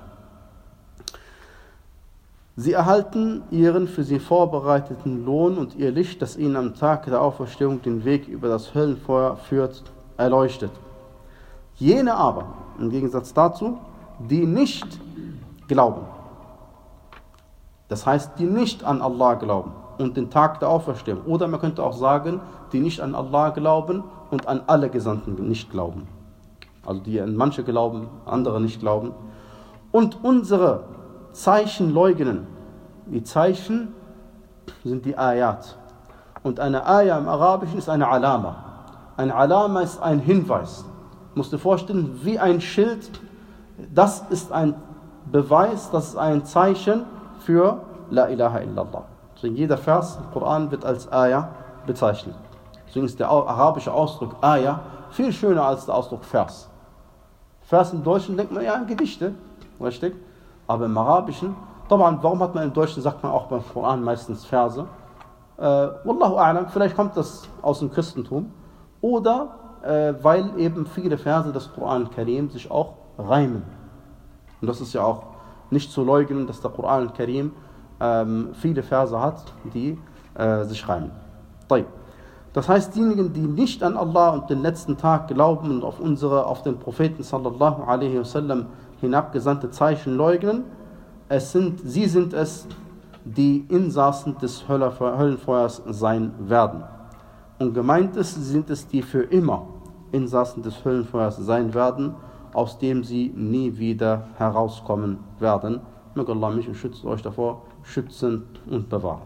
Sie erhalten ihren für sie vorbereiteten Lohn und ihr Licht, das ihnen am Tag der Auferstehung den Weg über das Höllenfeuer führt, erleuchtet. Jene aber, im Gegensatz dazu, die nicht glauben, das heißt, die nicht an Allah glauben und den Tag der Auferstehung, oder man könnte auch sagen, die nicht an Allah glauben und an alle Gesandten nicht glauben. Also die an manche glauben, andere nicht glauben. Und unsere Zeichen leugnen. Die Zeichen sind die Ayat. Und eine Ayah im Arabischen ist eine Alama. Ein Alama ist ein Hinweis. Du musst dir vorstellen, wie ein Schild, das ist ein Beweis, das ist ein Zeichen für La ilaha illallah. Deswegen jeder Vers im Koran wird als Ayah bezeichnet. Deswegen ist der arabische Ausdruck Ayah viel schöner als der Ausdruck Vers. Vers im Deutschen denkt man ja an Gedichte, richtig? Aber im Arabischen, warum hat man im Deutschen, sagt man auch beim Koran meistens Verse? Äh, Wallahu a'lam, vielleicht kommt das aus dem Christentum. Oder äh, weil eben viele Verse des Koran Karim sich auch reimen. Und das ist ja auch nicht zu leugnen, dass der Koran Karim ähm, viele Verse hat, die äh, sich reimen. Das heißt, diejenigen, die nicht an Allah und den letzten Tag glauben und auf unsere, auf den Propheten sallallahu alaihi wasallam hinabgesandte Zeichen leugnen, es sind, sie sind es, die Insassen des Höllenfeuers sein werden. Und gemeint ist, sie sind es, die für immer Insassen des Höllenfeuers sein werden, aus dem sie nie wieder herauskommen werden. Möge Allah mich und schützt euch davor, schützen und bewahren.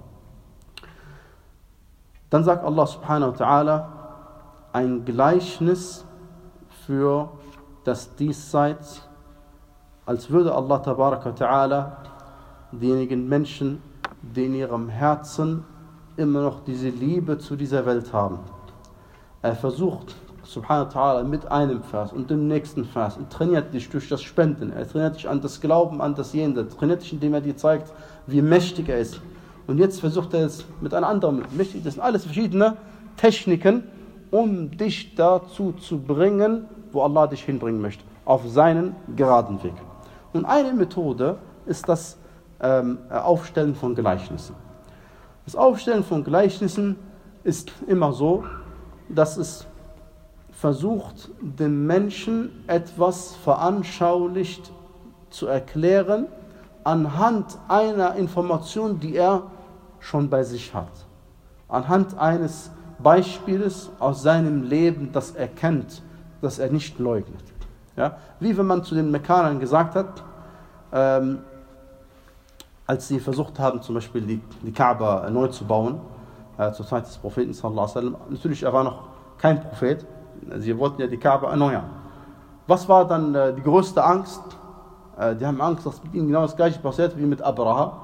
Dann sagt Allah subhanahu wa ta'ala ein Gleichnis für das Diesseits, als würde Allah tabaraka wa ta'ala diejenigen Menschen, die in ihrem Herzen immer noch diese Liebe zu dieser Welt haben. Er versucht, subhanahu wa ta'ala, mit einem Vers und dem nächsten Vers und trainiert dich durch das Spenden, er trainiert dich an das Glauben, an das Jenseits, trainiert dich, indem er dir zeigt, wie mächtig er ist. Und jetzt versucht er es mit einer anderen Mächtigkeit. Das sind alles verschiedene Techniken, um dich dazu zu bringen, wo Allah dich hinbringen möchte, auf seinen geraden Weg. Und eine Methode ist das ähm, Aufstellen von Gleichnissen. Das Aufstellen von Gleichnissen ist immer so, dass es versucht, dem Menschen etwas veranschaulicht zu erklären, anhand einer Information, die er schon bei sich hat. Anhand eines Beispiels aus seinem Leben, das er kennt, das er nicht leugnet. Ja? Wie wenn man zu den Mekkanern gesagt hat, ähm, als sie versucht haben, zum Beispiel die, die Kaaba neu zu bauen, äh, zur Zeit des Propheten sallallahu alaihi wasallam. Natürlich, er war noch kein Prophet, sie wollten ja die Kaaba erneuern. Was war dann äh, die größte Angst? Äh, die haben Angst, dass mit ihnen genau das gleiche passiert wie mit Abraha.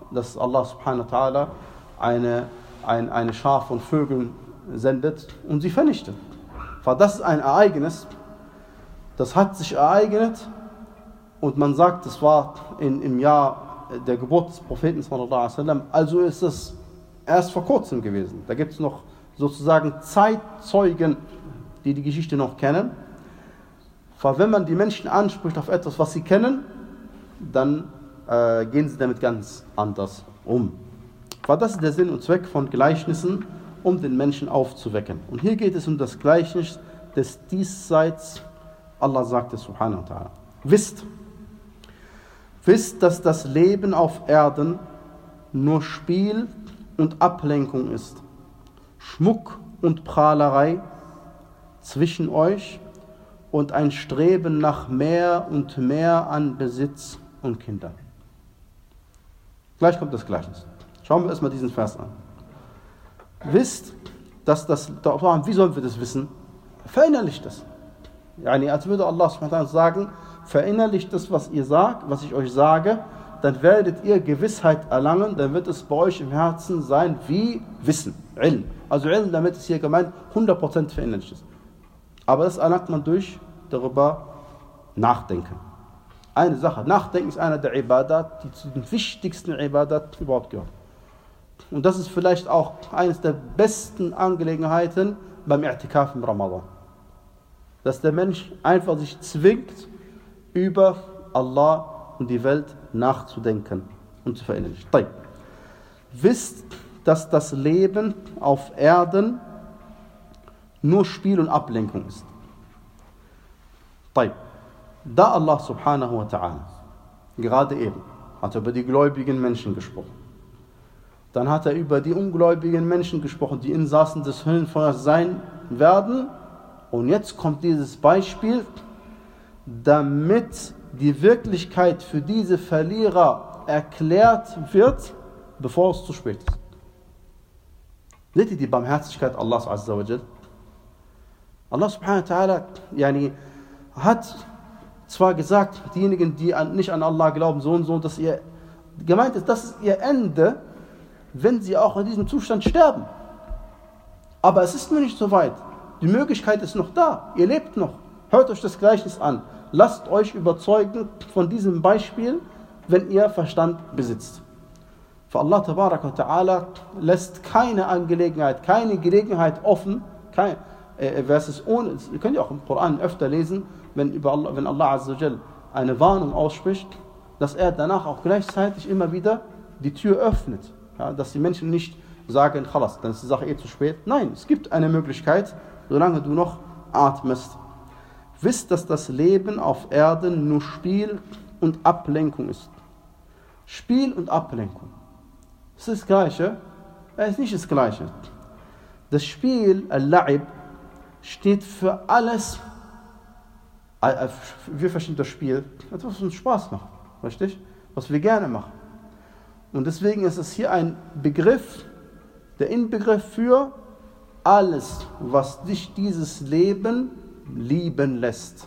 dass Allah subhanahu wa ta'ala eine, ein, eine Schar von Vögeln sendet und sie vernichtet. Weil das ist ein Ereignis, das hat sich ereignet und man sagt, es war in, im Jahr der Geburt des Propheten sallallahu alaihi wasallam, also ist es erst vor kurzem gewesen. Da gibt es noch sozusagen Zeitzeugen, die die Geschichte noch kennen. Weil wenn man die Menschen anspricht auf etwas, was sie kennen, dann äh, gehen sie damit ganz anders um. Weil das ist der Sinn und Zweck von Gleichnissen, um den Menschen aufzuwecken. Und hier geht es um das Gleichnis des Diesseits. Allah sagte subhanahu wa ta'ala: Wisst, wisst, dass das Leben auf Erden nur Spiel und Ablenkung ist, Schmuck und Prahlerei zwischen euch und ein Streben nach mehr und mehr an Besitz und Kindern. Gleich kommt das Gleichnis. Schauen wir erstmal diesen Vers an. Wisst, dass das, wie sollen wir das wissen? Verinnerlicht das. Yani, als würde Allah subhanahu wa ta'ala sagen, verinnerlicht das, was ihr sagt, was ich euch sage, dann werdet ihr Gewissheit erlangen, dann wird es bei euch im Herzen sein wie Wissen, Ilm. Also Ilm, damit ist hier gemeint, hundert Prozent verinnerlicht ist. Aber das erlangt man durch darüber nachdenken. Eine Sache, Nachdenken ist einer der Ibadat, die zu den wichtigsten Ibadat überhaupt gehört. Und das ist vielleicht auch eines der besten Angelegenheiten beim I'tikaf im Ramadan. Dass der Mensch einfach sich zwingt, über Allah und die Welt nachzudenken und zu verinnerlichen. Wisst, dass das Leben auf Erden nur Spiel und Ablenkung ist. Da Allah subhanahu wa ta'ala gerade eben hat er über die gläubigen Menschen gesprochen. Dann hat er über die ungläubigen Menschen gesprochen, die Insassen des Höllenfeuers sein werden. Und jetzt kommt dieses Beispiel, damit die Wirklichkeit für diese Verlierer erklärt wird, bevor es zu spät ist. Seht ihr die Barmherzigkeit Allahs Azza wa Jal? Allah subhanahu wa ta'ala yani, hat zwar gesagt, diejenigen, die an, nicht an Allah glauben, so und so, dass ihr gemeint ist, das ist ihr Ende, wenn sie auch in diesem Zustand sterben. Aber es ist nur nicht so weit. Die Möglichkeit ist noch da. Ihr lebt noch. Hört euch das Gleichnis an. Lasst euch überzeugen von diesem Beispiel, wenn ihr Verstand besitzt. Für Allah tabarak wa ta'ala lässt keine Angelegenheit, keine Gelegenheit offen, kein, äh, es ist ohne, ihr könnt ja auch im Koran öfter lesen, wenn, über Allah, wenn Allah Azza wa Jal eine Warnung ausspricht, dass er danach auch gleichzeitig immer wieder die Tür öffnet. Ja, dass die Menschen nicht sagen, Khalas, dann ist die Sache eh zu spät. Nein, es gibt eine Möglichkeit, solange du noch atmest. Wisst, dass das Leben auf Erden nur Spiel und Ablenkung ist. Spiel und Ablenkung. Das ist das Gleiche. Es ist nicht das Gleiche. Das Spiel, Al-La'ib, steht für alles. Wir verstehen das Spiel, etwas, was uns Spaß macht. Richtig? Was wir gerne machen. Und deswegen ist es hier ein Begriff, der Inbegriff für alles, was dich dieses Leben lieben lässt.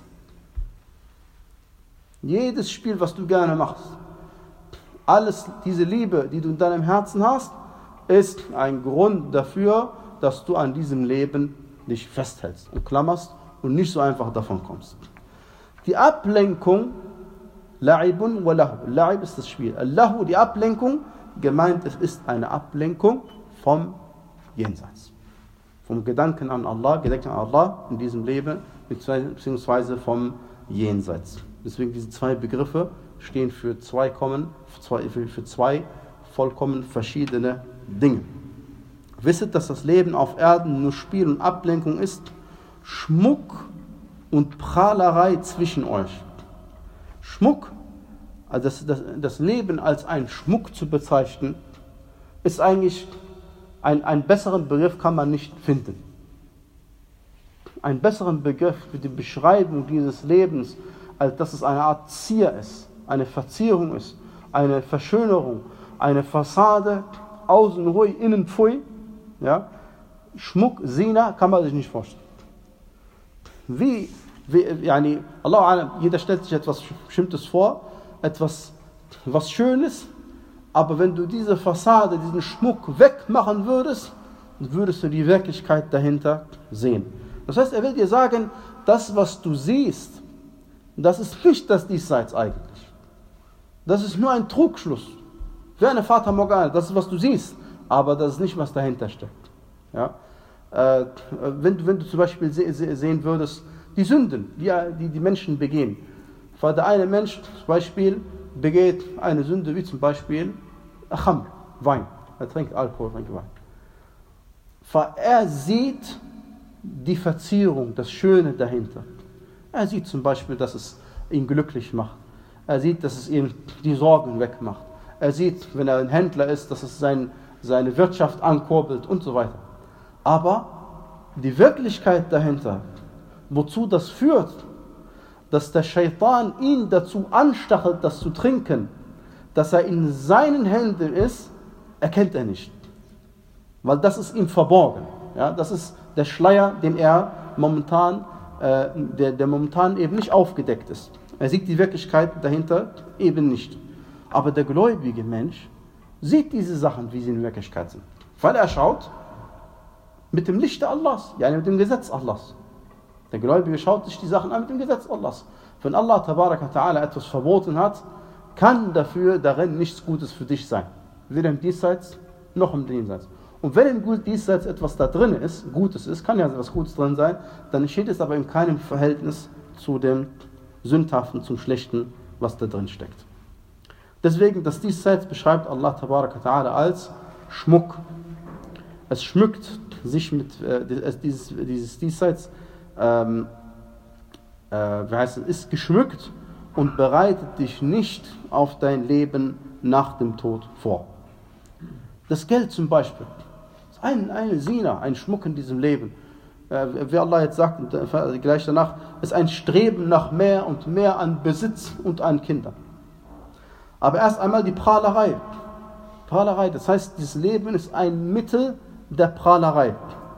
Jedes Spiel, was du gerne machst, alles, diese Liebe, die du in deinem Herzen hast, ist ein Grund dafür, dass du an diesem Leben dich festhältst und klammerst und nicht so einfach davon kommst. Die Ablenkung, La'ibun wa lahu. La'ib ist das Spiel. Lahu, die Ablenkung, gemeint, es ist eine Ablenkung vom Jenseits. Vom Gedanken an Allah, Gedanken an Allah in diesem Leben, beziehungsweise vom Jenseits. Deswegen diese zwei Begriffe stehen für zwei, kommen, für zwei, für zwei vollkommen verschiedene Dinge. Wisset, dass das Leben auf Erden nur Spiel und Ablenkung ist, Schmuck und Prahlerei zwischen euch. Schmuck, also das, das, das Leben als einen Schmuck zu bezeichnen, ist eigentlich, ein, einen besseren Begriff kann man nicht finden. Einen besseren Begriff für die Beschreibung dieses Lebens, als dass es eine Art Zier ist, eine Verzierung ist, eine Verschönerung, eine Fassade, außen ruhig, innen pfui. Ja? Schmuck, Sina, kann man sich nicht vorstellen. Wie, wie yani, Allah, jeder stellt sich etwas Bestimmtes vor, etwas was Schönes, Aber wenn du diese Fassade, diesen Schmuck wegmachen würdest, würdest du die Wirklichkeit dahinter sehen. Das heißt, er will dir sagen, das, was du siehst, das ist nicht das Diesseits eigentlich. Das ist nur ein Trugschluss. Wie eine Fata Morgana, das ist, was du siehst, aber das ist nicht, was dahinter steckt. Ja? Äh, wenn, wenn du zum Beispiel se se sehen würdest, die Sünden, die die, die Menschen begehen. Weil der eine Mensch zum Beispiel begeht eine Sünde, wie zum Beispiel Khamr, Wein. Er trinkt Alkohol, trinkt Wein. Weil er sieht die Verzierung, das Schöne dahinter. Er sieht zum Beispiel, dass es ihn glücklich macht. Er sieht, dass es ihm die Sorgen wegmacht. Er sieht, wenn er ein Händler ist, dass es sein, seine Wirtschaft ankurbelt und so weiter. Aber die Wirklichkeit dahinter, wozu das führt, dass der Shaitan ihn dazu anstachelt, das zu trinken, dass er in seinen Händen ist, erkennt er nicht. Weil das ist ihm verborgen. Ja, das ist der Schleier, den er momentan, äh, der, der momentan eben nicht aufgedeckt ist. Er sieht die Wirklichkeit dahinter eben nicht. Aber der gläubige Mensch sieht diese Sachen, wie sie in Wirklichkeit sind. Weil er schaut mit dem Lichte Allahs, ja, mit dem Gesetz Allahs. Der Gläubige schaut sich die Sachen an mit dem Gesetz Allahs. Wenn Allah Tabaraka Ta'ala etwas verboten hat, kann dafür darin nichts Gutes für dich sein. Weder im Diesseits noch im Jenseits. Und wenn im Diesseits etwas da drin ist, Gutes ist, kann ja etwas Gutes drin sein, dann steht es aber in keinem Verhältnis zu dem Sündhaften, zum Schlechten, was da drin steckt. Deswegen, das Diesseits beschreibt Allah Tabaraka Ta'ala als Schmuck. Es schmückt sich mit, äh, dieses, dieses Diesseits, ähm, äh, wie heißt es, ist geschmückt und bereitet dich nicht auf dein Leben nach dem Tod vor. Das Geld zum Beispiel, ein, eine Sina, ein Schmuck in diesem Leben. Äh, wie Allah jetzt sagt, äh, gleich danach, ist ein Streben nach mehr und mehr an Besitz und an Kindern. Aber erst einmal die Prahlerei. Prahlerei, das heißt, dieses Leben ist ein Mittel der Prahlerei.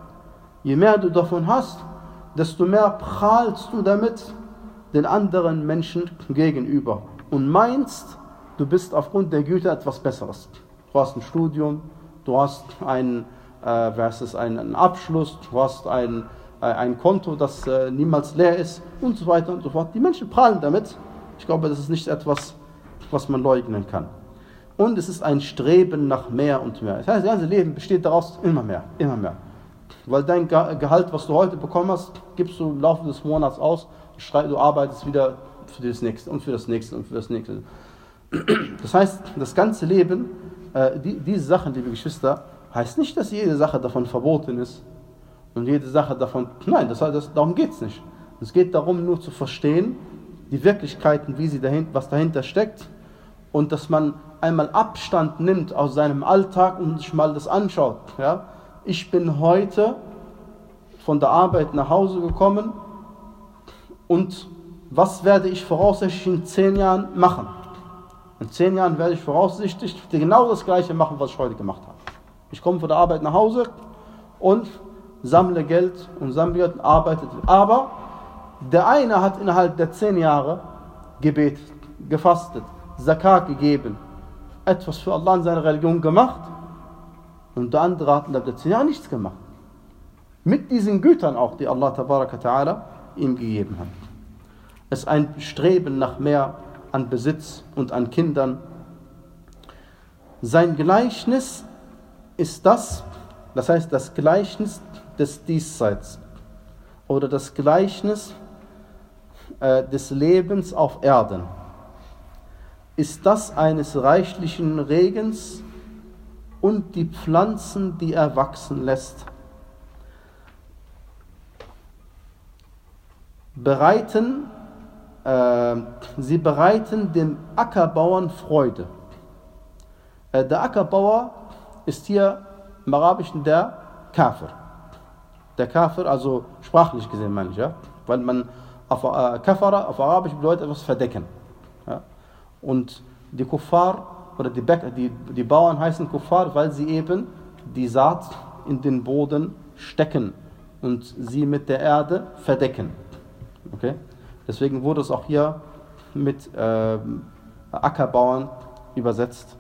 Je mehr du davon hast, desto mehr prahlst du damit den anderen Menschen gegenüber und meinst, du bist aufgrund der Güte etwas Besseres. Du hast ein Studium, du hast ein, äh, versus einen Abschluss, du hast ein, äh, ein Konto, das äh, niemals leer ist und so weiter und so fort. Die Menschen prahlen damit. Ich glaube, das ist nicht etwas, was man leugnen kann. Und es ist ein Streben nach mehr und mehr. Das heißt, das ganze Leben besteht daraus immer mehr, immer mehr. Weil dein Gehalt, was du heute bekommen hast, gibst du im Laufe des Monats aus, du arbeitest wieder für das nächste und für das nächste und für das nächste. Das heißt, das ganze Leben, äh, die, diese Sachen, liebe Geschwister, heißt nicht, dass jede Sache davon verboten ist und jede Sache davon, nein, das, das, darum geht es nicht. Es geht darum, nur zu verstehen, die Wirklichkeiten, wie sie dahin, was dahinter steckt, und dass man einmal Abstand nimmt aus seinem Alltag und sich mal das anschaut. Ja? Ich bin heute von der Arbeit nach Hause gekommen und was werde ich voraussichtlich in zehn Jahren machen? In zehn Jahren werde ich voraussichtlich genau das Gleiche machen, was ich heute gemacht habe. Ich komme von der Arbeit nach Hause und sammle Geld und sammle Geld und arbeite. Aber der eine hat innerhalb der zehn Jahre gebetet, gefastet, Zakat gegeben, etwas für Allah und seine Religion gemacht, und der andere hat innerhalb der zehn Jahre nichts gemacht. Mit diesen Gütern auch, die Allah Tabaraka Ta'ala ihm gegeben hat. Es ist ein Streben nach mehr an Besitz und an Kindern. Sein Gleichnis ist das, das heißt das Gleichnis des Diesseits oder das Gleichnis äh, des Lebens auf Erden. Ist das eines reichlichen Regens und die Pflanzen, die er wachsen lässt. Bereiten, äh, sie bereiten dem Ackerbauern Freude. Äh, der Ackerbauer ist hier im Arabischen der Kafir. Der Kafir, also sprachlich gesehen meine ich, ja, weil man auf äh, Kafara auf Arabisch bedeutet etwas verdecken. Ja. Und die Kuffar oder die, Bäcker, die, die Bauern heißen Kuffar, weil sie eben die Saat in den Boden stecken und sie mit der Erde verdecken. Okay? Deswegen wurde es auch hier mit äh, Ackerbauern übersetzt.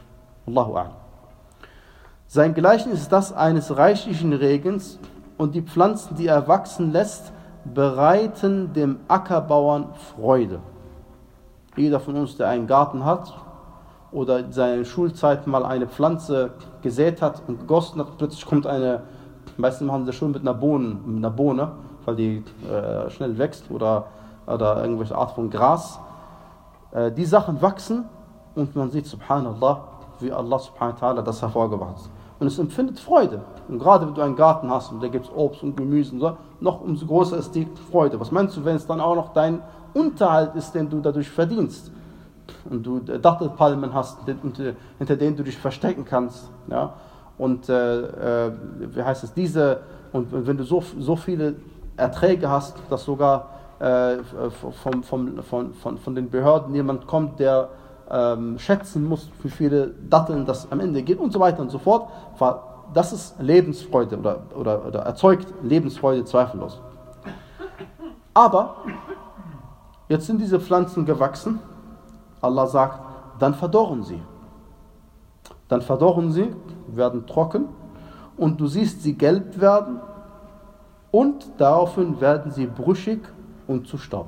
Allahu a'lam. Sein Gleichnis ist das eines reichlichen Regens, und die Pflanzen, die er wachsen lässt, bereiten dem Ackerbauern Freude. Jeder von uns, der einen Garten hat oder in seiner Schulzeit mal eine Pflanze gesät hat und gegossen hat, plötzlich kommt eine, meistens machen sie das schon mit einer Bohne, mit einer Bohne, weil die äh, schnell wächst, oder, oder irgendwelche Art von Gras. Äh, die Sachen wachsen und man sieht, subhanallah, wie Allah subhanahu wa ta'ala das hervorgebracht hat. Und es empfindet Freude. Und gerade wenn du einen Garten hast und da gibt es Obst und Gemüse und so, noch umso größer ist die Freude. Was meinst du, wenn es dann auch noch dein Unterhalt ist, den du dadurch verdienst? Und du Dattelpalmen hast, hinter denen du dich verstecken kannst. Ja? Und äh, äh, wie heißt es, diese, und wenn du so, so viele Erträge hast, dass sogar äh, vom, vom, von, von, von den Behörden jemand kommt, der Ähm, schätzen muss, wie viele Datteln das am Ende geht und so weiter und so fort. Das ist Lebensfreude oder, oder, oder erzeugt Lebensfreude zweifellos. Aber jetzt sind diese Pflanzen gewachsen. Allah sagt, dann verdorren sie. Dann verdorren sie, werden trocken, und du siehst sie gelb werden, und daraufhin werden sie brüchig und zu Staub.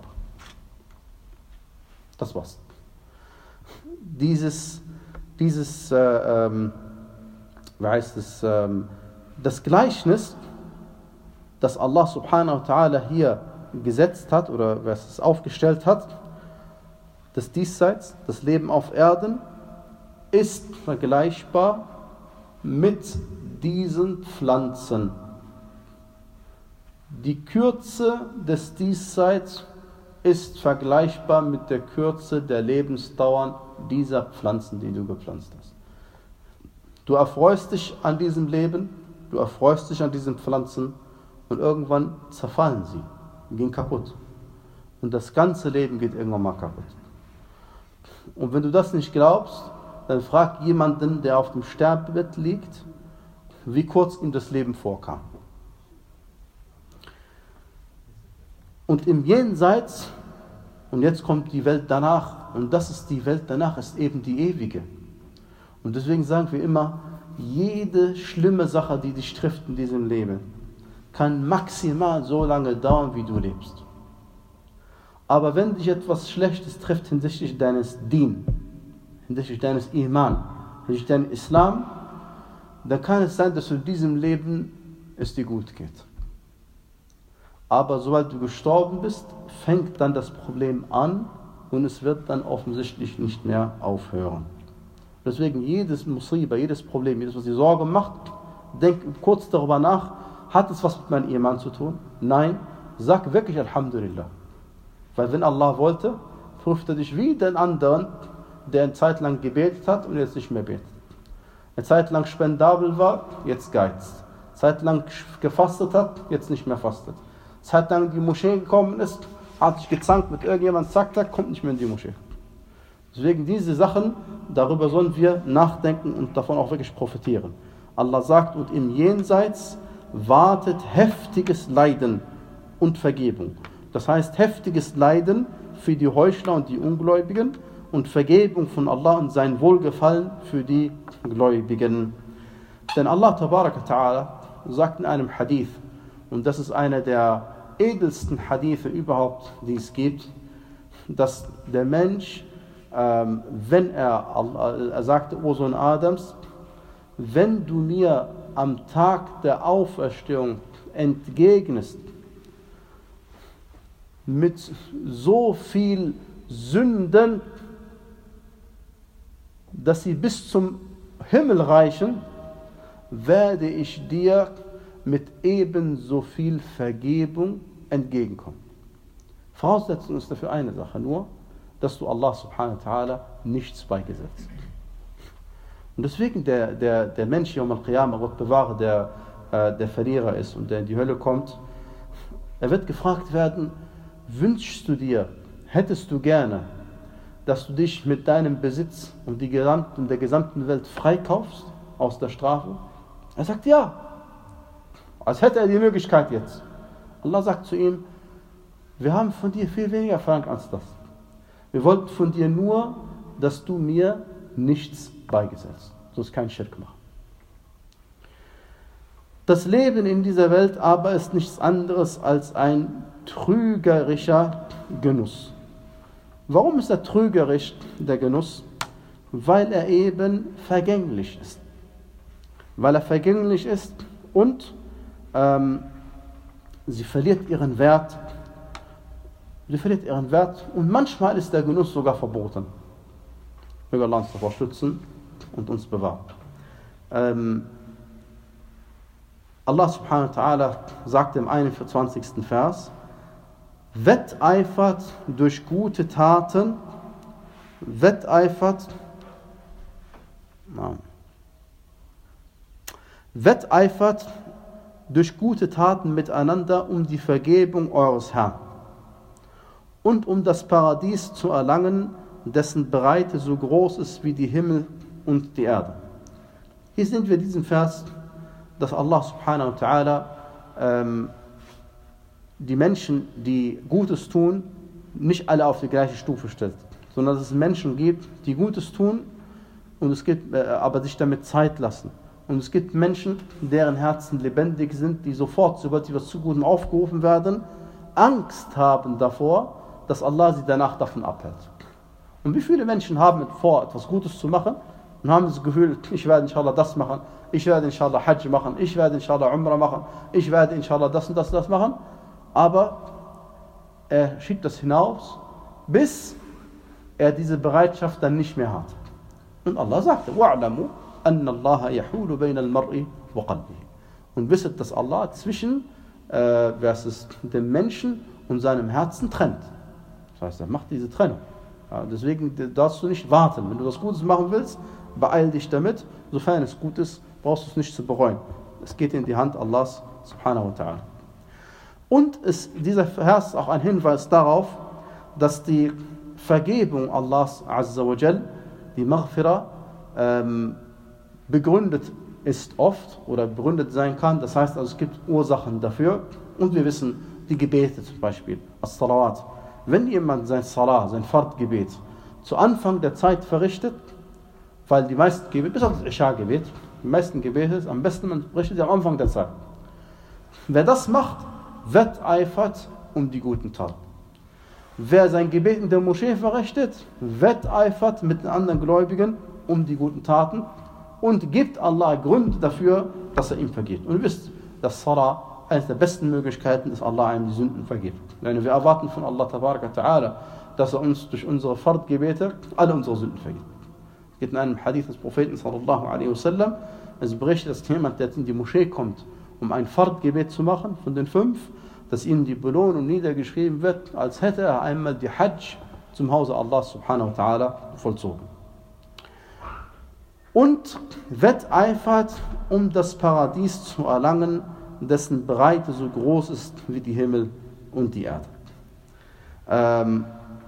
Das war's. Dieses, dieses äh, ähm, wie heißt es, ähm, das Gleichnis, das Allah subhanahu wa ta'ala hier gesetzt hat, oder was es aufgestellt hat, das Diesseits, das Leben auf Erden, ist vergleichbar mit diesen Pflanzen. Die Kürze des Diesseits ist vergleichbar mit der Kürze der Lebensdauern dieser Pflanzen, die du gepflanzt hast. Du erfreust dich an diesem Leben, du erfreust dich an diesen Pflanzen, und irgendwann zerfallen sie, gehen kaputt. Und das ganze Leben geht irgendwann mal kaputt. Und wenn du das nicht glaubst, dann frag jemanden, der auf dem Sterbebett liegt, wie kurz ihm das Leben vorkam. Und im Jenseits, und jetzt kommt die Welt danach, und das ist die Welt danach, ist eben die ewige. Und deswegen sagen wir immer, jede schlimme Sache, die dich trifft in diesem Leben, kann maximal so lange dauern, wie du lebst. Aber wenn dich etwas Schlechtes trifft hinsichtlich deines Din, hinsichtlich deines Iman, hinsichtlich deines Islam, dann kann es sein, dass in diesem Leben es dir gut geht. Aber sobald du gestorben bist, fängt dann das Problem an, und es wird dann offensichtlich nicht mehr aufhören. Deswegen jedes Musiba, jedes Problem, jedes, was dir Sorge macht, denk kurz darüber nach, hat es was mit meinem Iman zu tun? Nein, sag wirklich Alhamdulillah. Weil wenn Allah wollte, prüft er dich wie den anderen, der eine Zeit lang gebetet hat und jetzt nicht mehr betet. Eine Zeit lang spendabel war, jetzt geizt. Eine Zeit lang gefastet hat, jetzt nicht mehr fastet. Eine Zeit lang in die Moschee gekommen ist, hat sich gezankt mit irgendjemandem, sagt er, kommt nicht mehr in die Moschee. Deswegen diese Sachen, darüber sollen wir nachdenken und davon auch wirklich profitieren. Allah sagt, und im Jenseits wartet heftiges Leiden und Vergebung. Das heißt, heftiges Leiden für die Heuchler und die Ungläubigen und Vergebung von Allah und sein Wohlgefallen für die Gläubigen. Denn Allah tabaraka ta'ala sagt in einem Hadith, und das ist einer der edelsten Hadithe überhaupt, die es gibt, dass der Mensch, ähm, wenn er, er sagte, O Sohn Adams, wenn du mir am Tag der Auferstehung entgegnest mit so viel Sünden, dass sie bis zum Himmel reichen, werde ich dir mit ebenso viel Vergebung entgegenkommen. Voraussetzung ist dafür eine Sache, nur, dass du Allah subhanahu wa ta'ala nichts beigesetzt. Und deswegen der, der, der Mensch, Yawm al-Qiyamah, Gott bewahre, der, äh, der Verlierer ist und der in die Hölle kommt, er wird gefragt werden, wünschst du dir, hättest du gerne, dass du dich mit deinem Besitz und die gesamten, der gesamten Welt freikaufst aus der Strafe? Er sagt ja, als hätte er die Möglichkeit jetzt. Allah sagt zu ihm, wir haben von dir viel weniger verlangt als das. Wir wollten von dir nur, dass du mir nichts beigesetzt. sollst keinen Schirk machen. Das Leben in dieser Welt aber ist nichts anderes als ein trügerischer Genuss. Warum ist er trügerisch, der Genuss? Weil er eben vergänglich ist. Weil er vergänglich ist und ähm, sie verliert ihren Wert. Sie verliert ihren Wert und manchmal ist der Genuss sogar verboten. Möge Allah uns davor schützen und uns bewahren. Ähm, Allah subhanahu wa ta'ala sagt im einundzwanzigsten Vers: Wetteifert durch gute Taten, wetteifert, nein, wetteifert durch gute Taten miteinander um die Vergebung eures Herrn und um das Paradies zu erlangen, dessen Breite so groß ist wie die Himmel und die Erde. Hier sind wir in diesem Vers, dass Allah subhanahu wa ta'ala ähm, die Menschen, die Gutes tun, nicht alle auf die gleiche Stufe stellt, sondern dass es Menschen gibt, die Gutes tun, und es gibt, äh, aber sich damit Zeit lassen. Und es gibt Menschen, deren Herzen lebendig sind, die sofort, sobald sie was zu Gutem aufgerufen werden, Angst haben davor, dass Allah sie danach davon abhält. Und wie viele Menschen haben vor, etwas Gutes zu machen und haben das Gefühl, ich werde inshallah das machen, ich werde inshallah Hajj machen, ich werde inshallah Umrah machen, ich werde inshallah das und das und das machen, aber er schiebt das hinaus, bis er diese Bereitschaft dann nicht mehr hat. Und Allah sagte: وَاعْلَمُوا أَنَّ اللَّهَ يَحُولُ بَيْنَ الْمَرْءِ وَقَلْبِهِ. Und wisset, dass Allah zwischen äh, versus dem Menschen und seinem Herzen trennt. Das heißt, er macht diese Trennung. Ja, deswegen darfst du nicht warten. Wenn du was Gutes machen willst, beeil dich damit. Sofern es gut ist, brauchst du es nicht zu bereuen. Es geht in die Hand Allahs subhanahu wa ta'ala. Und es, dieser Vers ist auch ein Hinweis darauf, dass die Vergebung Allahs azza wa jal, die Maghfirah, ähm, begründet ist oft oder begründet sein kann. Das heißt also, es gibt Ursachen dafür. Und wir wissen, die Gebete zum Beispiel, As-Salawat. Wenn jemand sein Salah, sein Fardgebet zu Anfang der Zeit verrichtet, weil die meisten Gebete, bis auf das Isha-Gebet, die meisten Gebete ist am besten, man verrichtet sie am Anfang der Zeit. Wer das macht, wetteifert um die guten Taten. Wer sein Gebet in der Moschee verrichtet, wetteifert mit den anderen Gläubigen um die guten Taten und gibt Allah Gründe dafür, dass er ihm vergibt. Und ihr wisst, dass Salah eines der besten Möglichkeiten ist, Allah einem die Sünden vergibt. Denn wir erwarten von Allah tabaraka ta'ala, dass er uns durch unsere Fardgebete alle unsere Sünden vergibt. Es geht in einem Hadith des Propheten sallallahu alaihi wasallam, es berichtet, dass jemand, der in die Moschee kommt, um ein Fardgebet zu machen von den fünf, dass ihm die Belohnung niedergeschrieben wird, als hätte er einmal die Hajj zum Hause Allah subhanahu wa ta'ala vollzogen. Und wetteifert, um das Paradies zu erlangen, dessen Breite so groß ist wie die Himmel und die Erde. Ähm,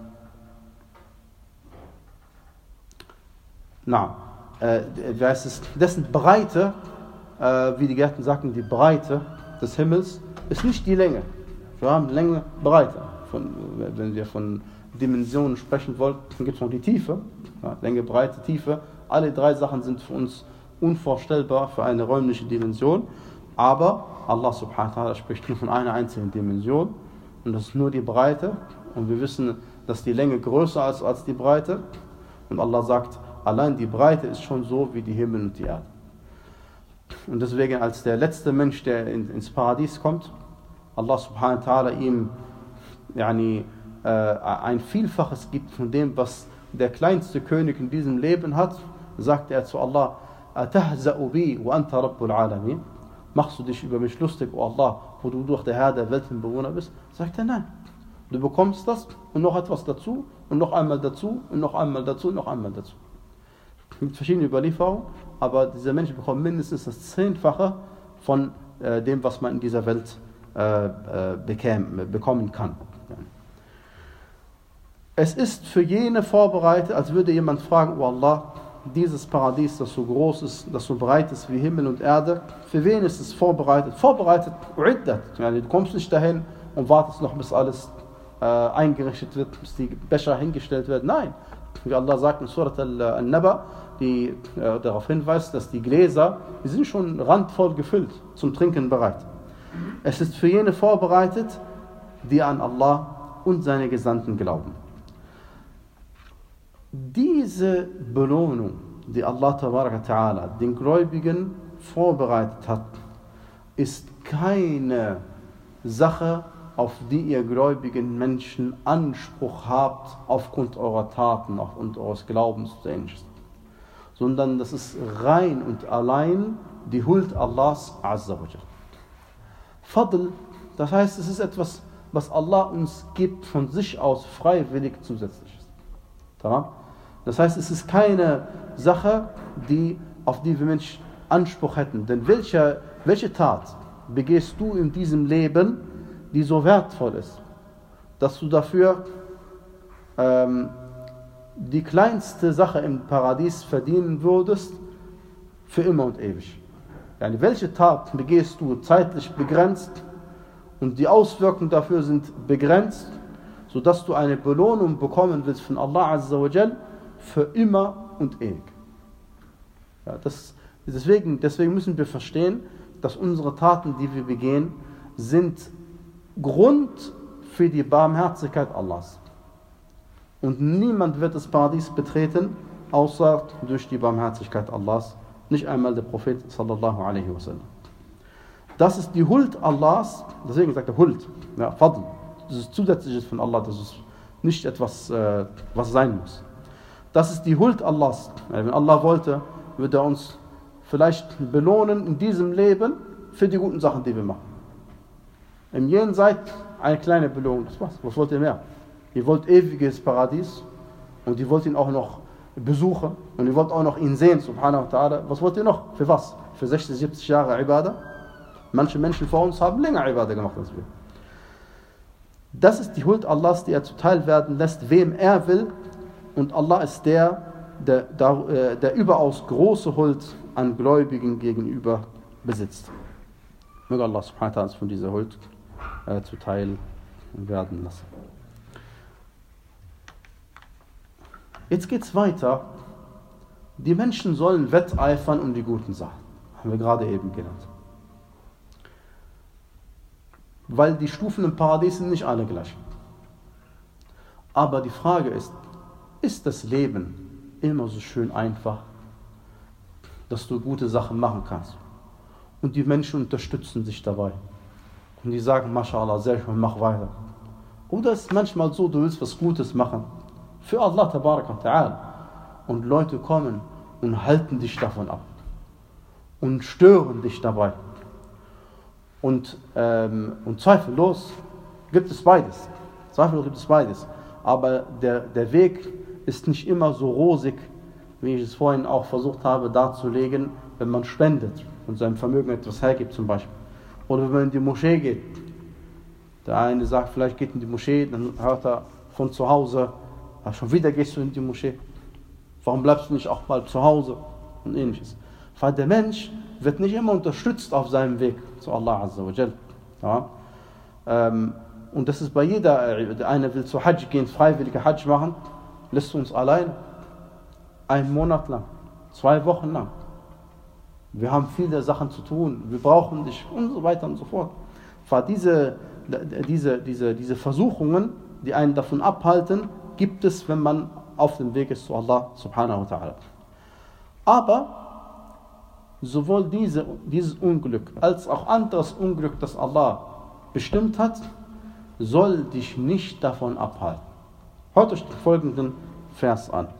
na, äh, es ist, dessen Breite, äh, wie die Gärten sagten, die Breite des Himmels ist nicht die Länge. Wir haben Länge, Breite. Von, wenn wir von Dimensionen sprechen wollen, dann gibt es noch die Tiefe. Ja, Länge, Breite, Tiefe. Alle drei Sachen sind für uns unvorstellbar für eine räumliche Dimension. Aber Allah subhanahu wa ta'ala spricht nur von einer einzelnen Dimension. Und das ist nur die Breite. Und wir wissen, dass die Länge größer ist als die Breite. Und Allah sagt, allein die Breite ist schon so wie die Himmel und die Erde. Und deswegen, als der letzte Mensch, der in, ins Paradies kommt, Allah subhanahu wa ta'ala ihm yani, äh, ein Vielfaches gibt von dem, was der kleinste König in diesem Leben hat, sagt er zu Allah: Atahza'u bi wa anta rabbul alamin. Machst du dich über mich lustig, O Allah, wo du doch der Herr der Weltenbewohner bist? Sagt er: Nein. Du bekommst das und noch etwas dazu und noch einmal dazu und noch einmal dazu und noch einmal dazu. Mit verschiedenen Überlieferungen, aber dieser Mensch bekommt mindestens das Zehnfache von äh, dem, was man in dieser Welt äh, äh, bekäme, bekommen kann. Es ist für jene vorbereitet, als würde jemand fragen: O Allah, dieses Paradies, das so groß ist, das so breit ist wie Himmel und Erde, für wen ist es vorbereitet? Vorbereitet, uiddat. Du kommst nicht dahin und wartest noch, bis alles äh, eingerichtet wird, bis die Becher hingestellt werden. Nein, wie Allah sagt in Surat Al-Naba, die äh, darauf hinweist, dass die Gläser, die sind schon randvoll gefüllt, zum Trinken bereit. Es ist für jene vorbereitet, die an Allah und seine Gesandten glauben. Diese Belohnung, die Allah Ta'ala den Gläubigen vorbereitet hat, ist keine Sache, auf die ihr gläubigen Menschen Anspruch habt aufgrund eurer Taten, aufgrund eures Glaubens und Ähnliches, sondern das ist rein und allein die Huld Allahs Azza wa Jal. Fadl, das heißt, es ist etwas, was Allah uns gibt von sich aus freiwillig zusätzliches. Das heißt, es ist keine Sache, die, auf die wir Menschen Anspruch hätten. Denn welche, welche Tat begehst du in diesem Leben, die so wertvoll ist, dass du dafür ähm, die kleinste Sache im Paradies verdienen würdest, für immer und ewig? Yani welche Tat begehst du zeitlich begrenzt und die Auswirkungen dafür sind begrenzt, sodass du eine Belohnung bekommen willst von Allah Azza wa Jal für immer und ewig? Ja, das, deswegen, deswegen müssen wir verstehen, dass unsere Taten, die wir begehen, sind Grund für die Barmherzigkeit Allahs. Und niemand wird das Paradies betreten, außer durch die Barmherzigkeit Allahs. Nicht einmal der Prophet sallallahu alaihi wasallam. Das ist die Huld Allahs, deswegen sagt er Huld, ja, Fadl. Das ist zusätzliches von Allah, das ist nicht etwas, äh, was sein muss. Das ist die Huld Allahs. Wenn Allah wollte, würde er uns vielleicht belohnen in diesem Leben für die guten Sachen, die wir machen. Im Jenseits eine kleine Belohnung, das war's. Was wollt ihr mehr? Ihr wollt ewiges Paradies und ihr wollt ihn auch noch besuchen und ihr wollt auch noch ihn sehen, subhanahu wa ta'ala. Was wollt ihr noch? Für was? Für sechzig, siebzig Jahre Ibadah? Manche Menschen vor uns haben länger Ibadah gemacht als wir. Das ist die Huld Allahs, die er zuteil werden lässt, wem er will. Und Allah ist der, der, der, der überaus große Huld an Gläubigen gegenüber besitzt. Möge Allah subhanahu wa ta'ala von dieser Huld äh, zuteil werden lassen. Jetzt geht es weiter. Die Menschen sollen wetteifern um die guten Sachen. Haben wir gerade eben genannt. Weil die Stufen im Paradies sind nicht alle gleich. Aber die Frage ist, ist das Leben immer so schön einfach, dass du gute Sachen machen kannst? Und die Menschen unterstützen sich dabei. Und die sagen, Mashallah, sehr schön, mach weiter. Oder ist es manchmal so, du willst was Gutes machen für Allah tabaraka wa ta'ala und Leute kommen und halten dich davon ab und stören dich dabei. Und, ähm, und zweifellos gibt es beides. Zweifellos gibt es beides. Aber der, der Weg ist nicht immer so rosig, wie ich es vorhin auch versucht habe darzulegen, wenn man spendet und seinem Vermögen etwas hergibt zum Beispiel. Oder wenn man in die Moschee geht. Der eine sagt, vielleicht geht in die Moschee, dann hört er von zu Hause, ah, schon wieder gehst du in die Moschee. Warum bleibst du nicht auch mal zu Hause? Und ähnliches. Weil der Mensch wird nicht immer unterstützt auf seinem Weg zu Allah Azza wa Jal. Ja? Ähm, und das ist bei jeder, der eine will zu Hajj gehen, freiwillige Hajj machen, lässt uns allein einen Monat lang, zwei Wochen lang. Wir haben viele Sachen zu tun, wir brauchen dich und so weiter und so fort. Weil diese, diese, diese, diese Versuchungen, die einen davon abhalten, gibt es, wenn man auf dem Weg ist zu Allah subhanahu wa ta'ala. Aber sowohl diese, dieses Unglück als auch anderes Unglück, das Allah bestimmt hat, soll dich nicht davon abhalten. Hört euch den folgenden Vers an.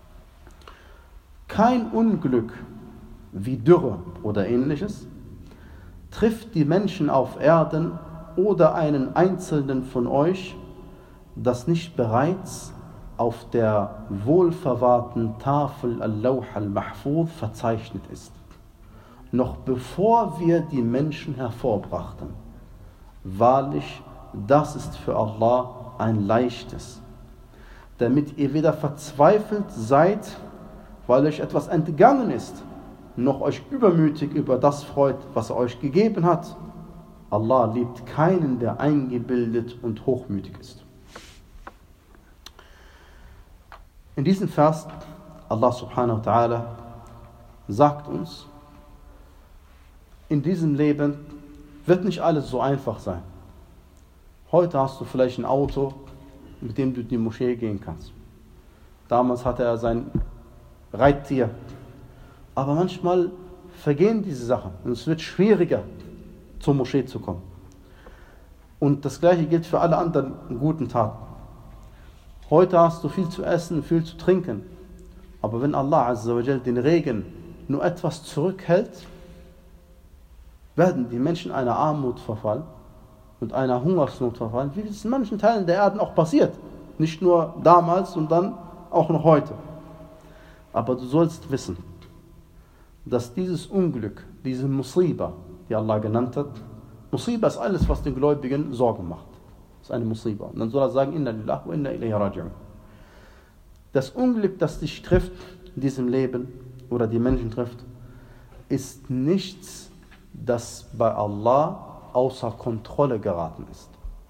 Kein Unglück wie Dürre oder ähnliches trifft die Menschen auf Erden oder einen einzelnen von euch, das nicht bereits auf der wohlverwahrten Tafel Al-Lawh al-Mahfuz verzeichnet ist, noch bevor wir die Menschen hervorbrachten. Wahrlich, das ist für Allah ein leichtes, damit ihr weder verzweifelt seid, weil euch etwas entgangen ist, noch euch übermütig über das freut, was er euch gegeben hat. Allah liebt keinen, der eingebildet und hochmütig ist. In diesem Vers, Allah subhanahu wa ta'ala sagt uns, in diesem Leben wird nicht alles so einfach sein. Heute hast du vielleicht ein Auto, mit dem du in die Moschee gehen kannst. Damals hatte er sein Reittier. Aber manchmal vergehen diese Sachen und es wird schwieriger, zur Moschee zu kommen. Und das Gleiche gilt für alle anderen guten Taten. Heute hast du viel zu essen, viel zu trinken. Aber wenn Allah Azza wa Jal den Regen nur etwas zurückhält, werden die Menschen einer Armut verfallen und einer Hungersnot verfallen, wie es in manchen Teilen der Erde auch passiert. Nicht nur damals, sondern auch noch heute. Aber du sollst wissen, dass dieses Unglück, diese Musiba, die Allah genannt hat, Musiba ist alles, was den Gläubigen Sorgen macht. Das ist eine Musiba. Und dann soll er sagen, Inna lillahi wa inna ilayhi raji'un. Das Unglück, das dich trifft in diesem Leben oder die Menschen trifft, ist nichts, das bei Allah außer Kontrolle geraten ist.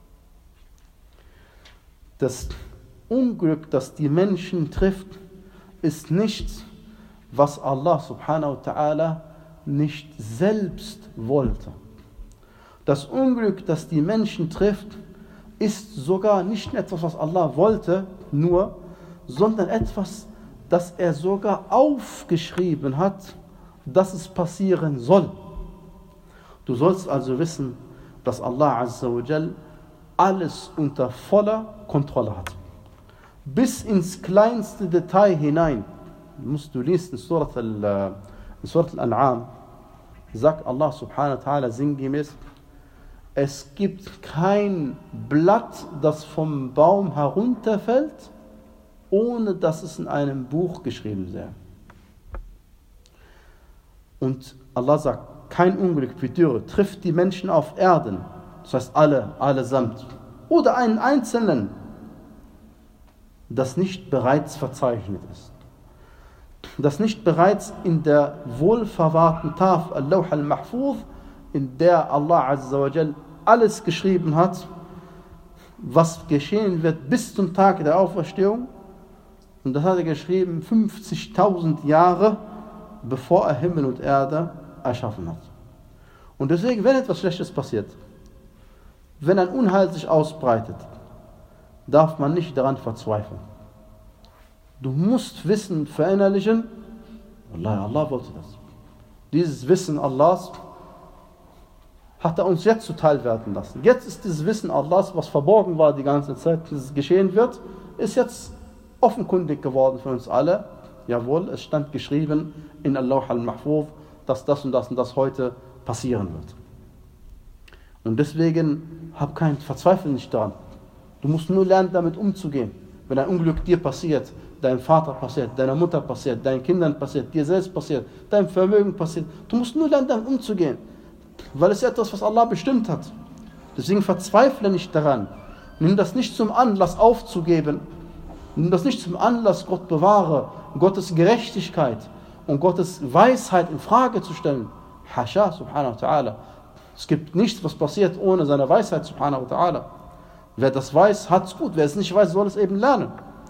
Das Unglück, das die Menschen trifft, ist nichts, was Allah subhanahu wa ta'ala nicht selbst wollte. Das Unglück, das die Menschen trifft, ist sogar nicht etwas, was Allah wollte, nur, sondern etwas, das er sogar aufgeschrieben hat, dass es passieren soll. Du sollst also wissen, dass Allah Azza wa Jal alles unter voller Kontrolle hat. Bis ins kleinste Detail hinein. Musst du liest in Surat Al-An'am, sagt Allah subhanahu wa ta'ala sinngemäß, es gibt kein Blatt, das vom Baum herunterfällt, ohne dass es in einem Buch geschrieben sei. Und Allah sagt, kein Unglück wie Dürre trifft die Menschen auf Erden, das heißt alle, allesamt, oder einen Einzelnen, das nicht bereits verzeichnet ist. Das nicht bereits in der wohlverwahrten Tafel, Al-Lawh al-Mahfuz, in der Allah Azza wa Jal alles geschrieben hat, was geschehen wird bis zum Tag der Auferstehung. Und das hat er geschrieben fünfzigtausend Jahre, bevor er Himmel und Erde erschaffen hat. Und deswegen, wenn etwas Schlechtes passiert, wenn ein Unheil sich ausbreitet, darf man nicht daran verzweifeln. Du musst Wissen verinnerlichen, Allah, Allah wollte das. Dieses Wissen Allahs hat er uns jetzt zuteil werden lassen. Jetzt ist dieses Wissen Allahs, was verborgen war die ganze Zeit, dass es geschehen wird, ist jetzt offenkundig geworden für uns alle. Jawohl, es stand geschrieben in Al-Lawh al-Mahfuz, dass das und das und das heute passieren wird. Und deswegen hab kein Verzweifeln nicht daran. Du musst nur lernen, damit umzugehen. Wenn ein Unglück dir passiert, deinem Vater passiert, deiner Mutter passiert, deinen Kindern passiert, dir selbst passiert, deinem Vermögen passiert, du musst nur lernen, damit umzugehen. Weil es etwas, was Allah bestimmt hat. Deswegen verzweifle nicht daran. Nimm das nicht zum Anlass aufzugeben. Nimm das nicht zum Anlass, Gott bewahre, Gottes Gerechtigkeit und Gottes Weisheit in Frage zu stellen. Hasha, subhanahu wa ta'ala. Es gibt nichts, was passiert ohne seine Weisheit, subhanahu wa ta'ala. Wer das weiß, hat es gut. Wer es nicht weiß, soll es eben lernen.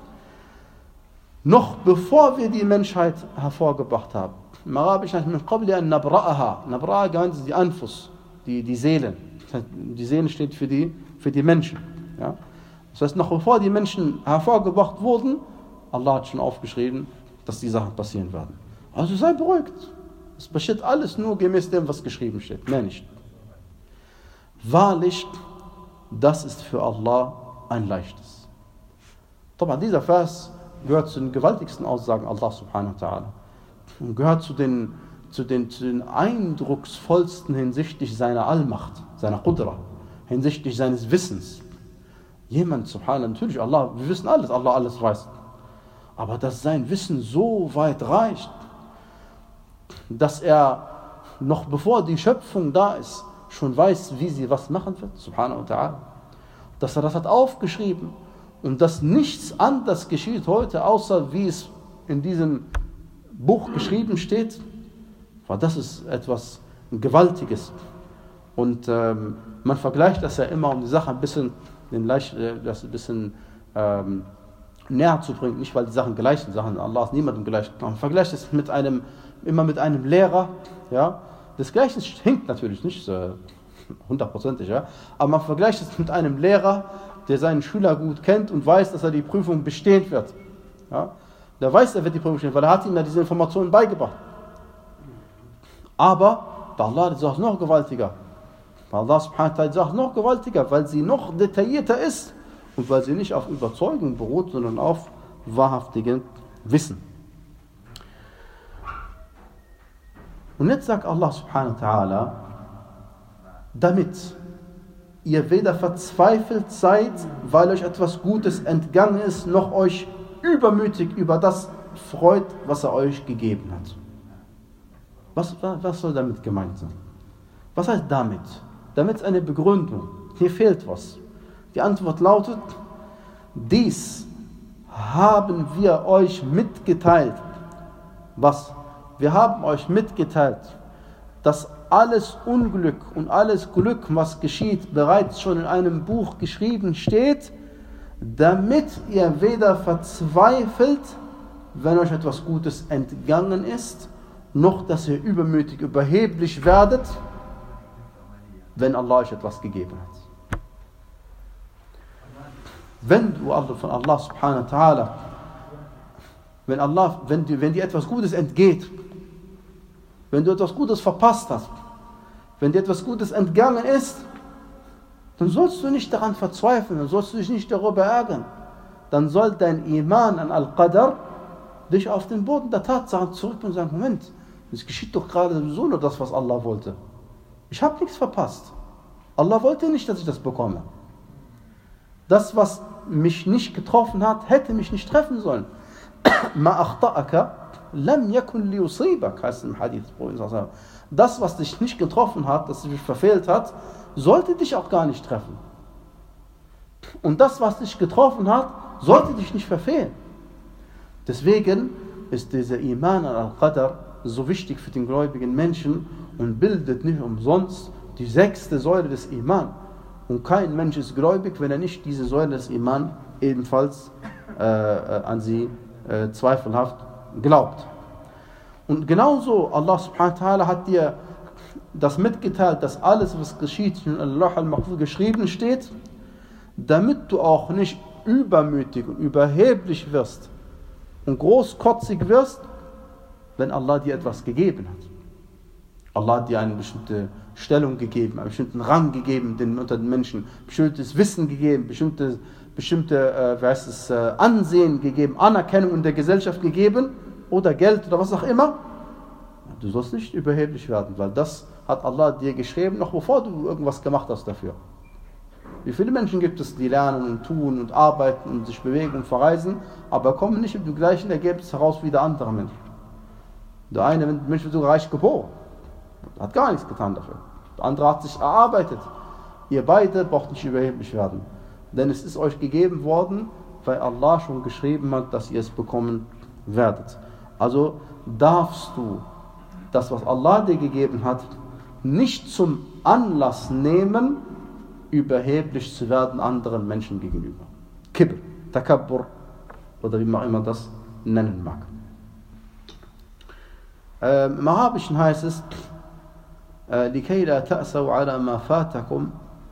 Noch bevor wir die Menschheit hervorgebracht haben, im Arabischen heißt es, قبل أن نبرأها. Nabra'a gemeint ist die Anfus, die, die Seelen. Die Seele steht für die, für die Menschen. Ja? Das heißt, noch bevor die Menschen hervorgebracht wurden, Allah hat schon aufgeschrieben, dass die Sachen passieren werden. Also sei beruhigt. Es passiert alles nur gemäß dem, was geschrieben steht. Mehr nicht. Wahrlich, das ist für Allah ein leichtes. Aber dieser Vers gehört zu den gewaltigsten Aussagen Allah subhanahu wa ta'ala. Und gehört zu den, zu, den, zu den eindrucksvollsten hinsichtlich seiner Allmacht, seiner Qudra, hinsichtlich seines Wissens. Jemand, subhanallah, natürlich Allah, wir wissen alles, Allah alles weiß. Aber dass sein Wissen so weit reicht, dass er noch bevor die Schöpfung da ist, schon weiß, wie sie was machen wird, subhanahu wa ta'ala. Dass er das hat aufgeschrieben und dass nichts anders geschieht heute, außer wie es in diesem Buch geschrieben steht, weil das ist etwas Gewaltiges. Und ähm, man vergleicht das ja immer, um die Sache ein bisschen, den Leicht, äh, das ein bisschen ähm, näher zu bringen, nicht weil die Sachen gleich sind, Sachen Allah ist niemandem gleich. Man vergleicht es mit einem, immer mit einem Lehrer, ja. Das Gleiche hinkt natürlich nicht hundertprozentig, ja. Aber man vergleicht es mit einem Lehrer, der seinen Schüler gut kennt und weiß, dass er die Prüfung bestehen wird. Ja. Der weiß, er wird die Prüfung bestehen, weil er hat ihm ja diese Informationen beigebracht. Aber bei Allah ist es noch gewaltiger. Bei Allah subhanahu wa ta'ala ist es noch gewaltiger, weil sie noch detaillierter ist und weil sie nicht auf Überzeugung beruht, sondern auf wahrhaftigem Wissen. Und jetzt sagt Allah subhanahu wa ta'ala, damit ihr weder verzweifelt seid, weil euch etwas Gutes entgangen ist, noch euch übermütig über das freut, was er euch gegeben hat. Was, was soll damit gemeint sein? Was heißt damit? Damit ist eine Begründung. Hier fehlt was. Die Antwort lautet, dies haben wir euch mitgeteilt. Was? Wir haben euch mitgeteilt, dass alles Unglück und alles Glück, was geschieht, bereits schon in einem Buch geschrieben steht, damit ihr weder verzweifelt, wenn euch etwas Gutes entgangen ist, noch dass ihr übermütig überheblich werdet, wenn Allah euch etwas gegeben hat. Wenn du also von Allah subhanahu wa ta'ala, wenn Allah, wenn dir, wenn dir etwas Gutes entgeht, wenn du etwas Gutes verpasst hast, wenn dir etwas Gutes entgangen ist, dann sollst du nicht daran verzweifeln, dann sollst du dich nicht darüber ärgern. Dann soll dein Iman an Al-Qadr dich auf den Boden der Tatsachen zurückbringen und sagen, Moment, es geschieht doch gerade sowieso nur das, was Allah wollte. Ich habe nichts verpasst. Allah wollte nicht, dass ich das bekomme. Das, was mich nicht getroffen hat, hätte mich nicht treffen sollen. Ma akhta'aka lam yakun liyusibak, heißt im Hadith. Das, was dich nicht getroffen hat, das dich verfehlt hat, sollte dich auch gar nicht treffen. Und das, was dich getroffen hat, sollte dich nicht verfehlen. Deswegen ist dieser Iman al-Qadr so wichtig für den gläubigen Menschen und bildet nicht umsonst die sechste Säule des Iman. Und kein Mensch ist gläubig, wenn er nicht diese Säule des Iman ebenfalls äh, an sie äh, zweifelhaft glaubt. Und genauso, Allah subhanahu wa ta'ala hat dir das mitgeteilt, dass alles, was geschieht, in Allah al-Mahfuz geschrieben steht, damit du auch nicht übermütig und überheblich wirst und großkotzig wirst, wenn Allah dir etwas gegeben hat. Allah hat dir eine bestimmte Stellung gegeben, einen bestimmten Rang gegeben den, unter den Menschen, bestimmtes Wissen gegeben, bestimmte, bestimmte äh, wie heißt es, äh, Ansehen gegeben, Anerkennung in der Gesellschaft gegeben oder Geld oder was auch immer. Du sollst nicht überheblich werden, weil das hat Allah dir geschrieben, noch bevor du irgendwas gemacht hast dafür. Wie viele Menschen gibt es, die lernen und tun und arbeiten und sich bewegen und verreisen, aber kommen nicht mit dem gleichen Ergebnis heraus wie der andere Mensch. Der eine Mensch wird sogar reich geboren, hat gar nichts getan dafür. Der andere hat sich erarbeitet. Ihr beide braucht nicht überheblich werden, denn es ist euch gegeben worden, weil Allah schon geschrieben hat, dass ihr es bekommen werdet. Also darfst du das, was Allah dir gegeben hat, nicht zum Anlass nehmen, überheblich zu werden anderen Menschen gegenüber. Kibr, Takabbur oder wie man immer das nennen mag. Ähm, Im Arabischen heißt es, لكي لا تأسوا على ما فاتكم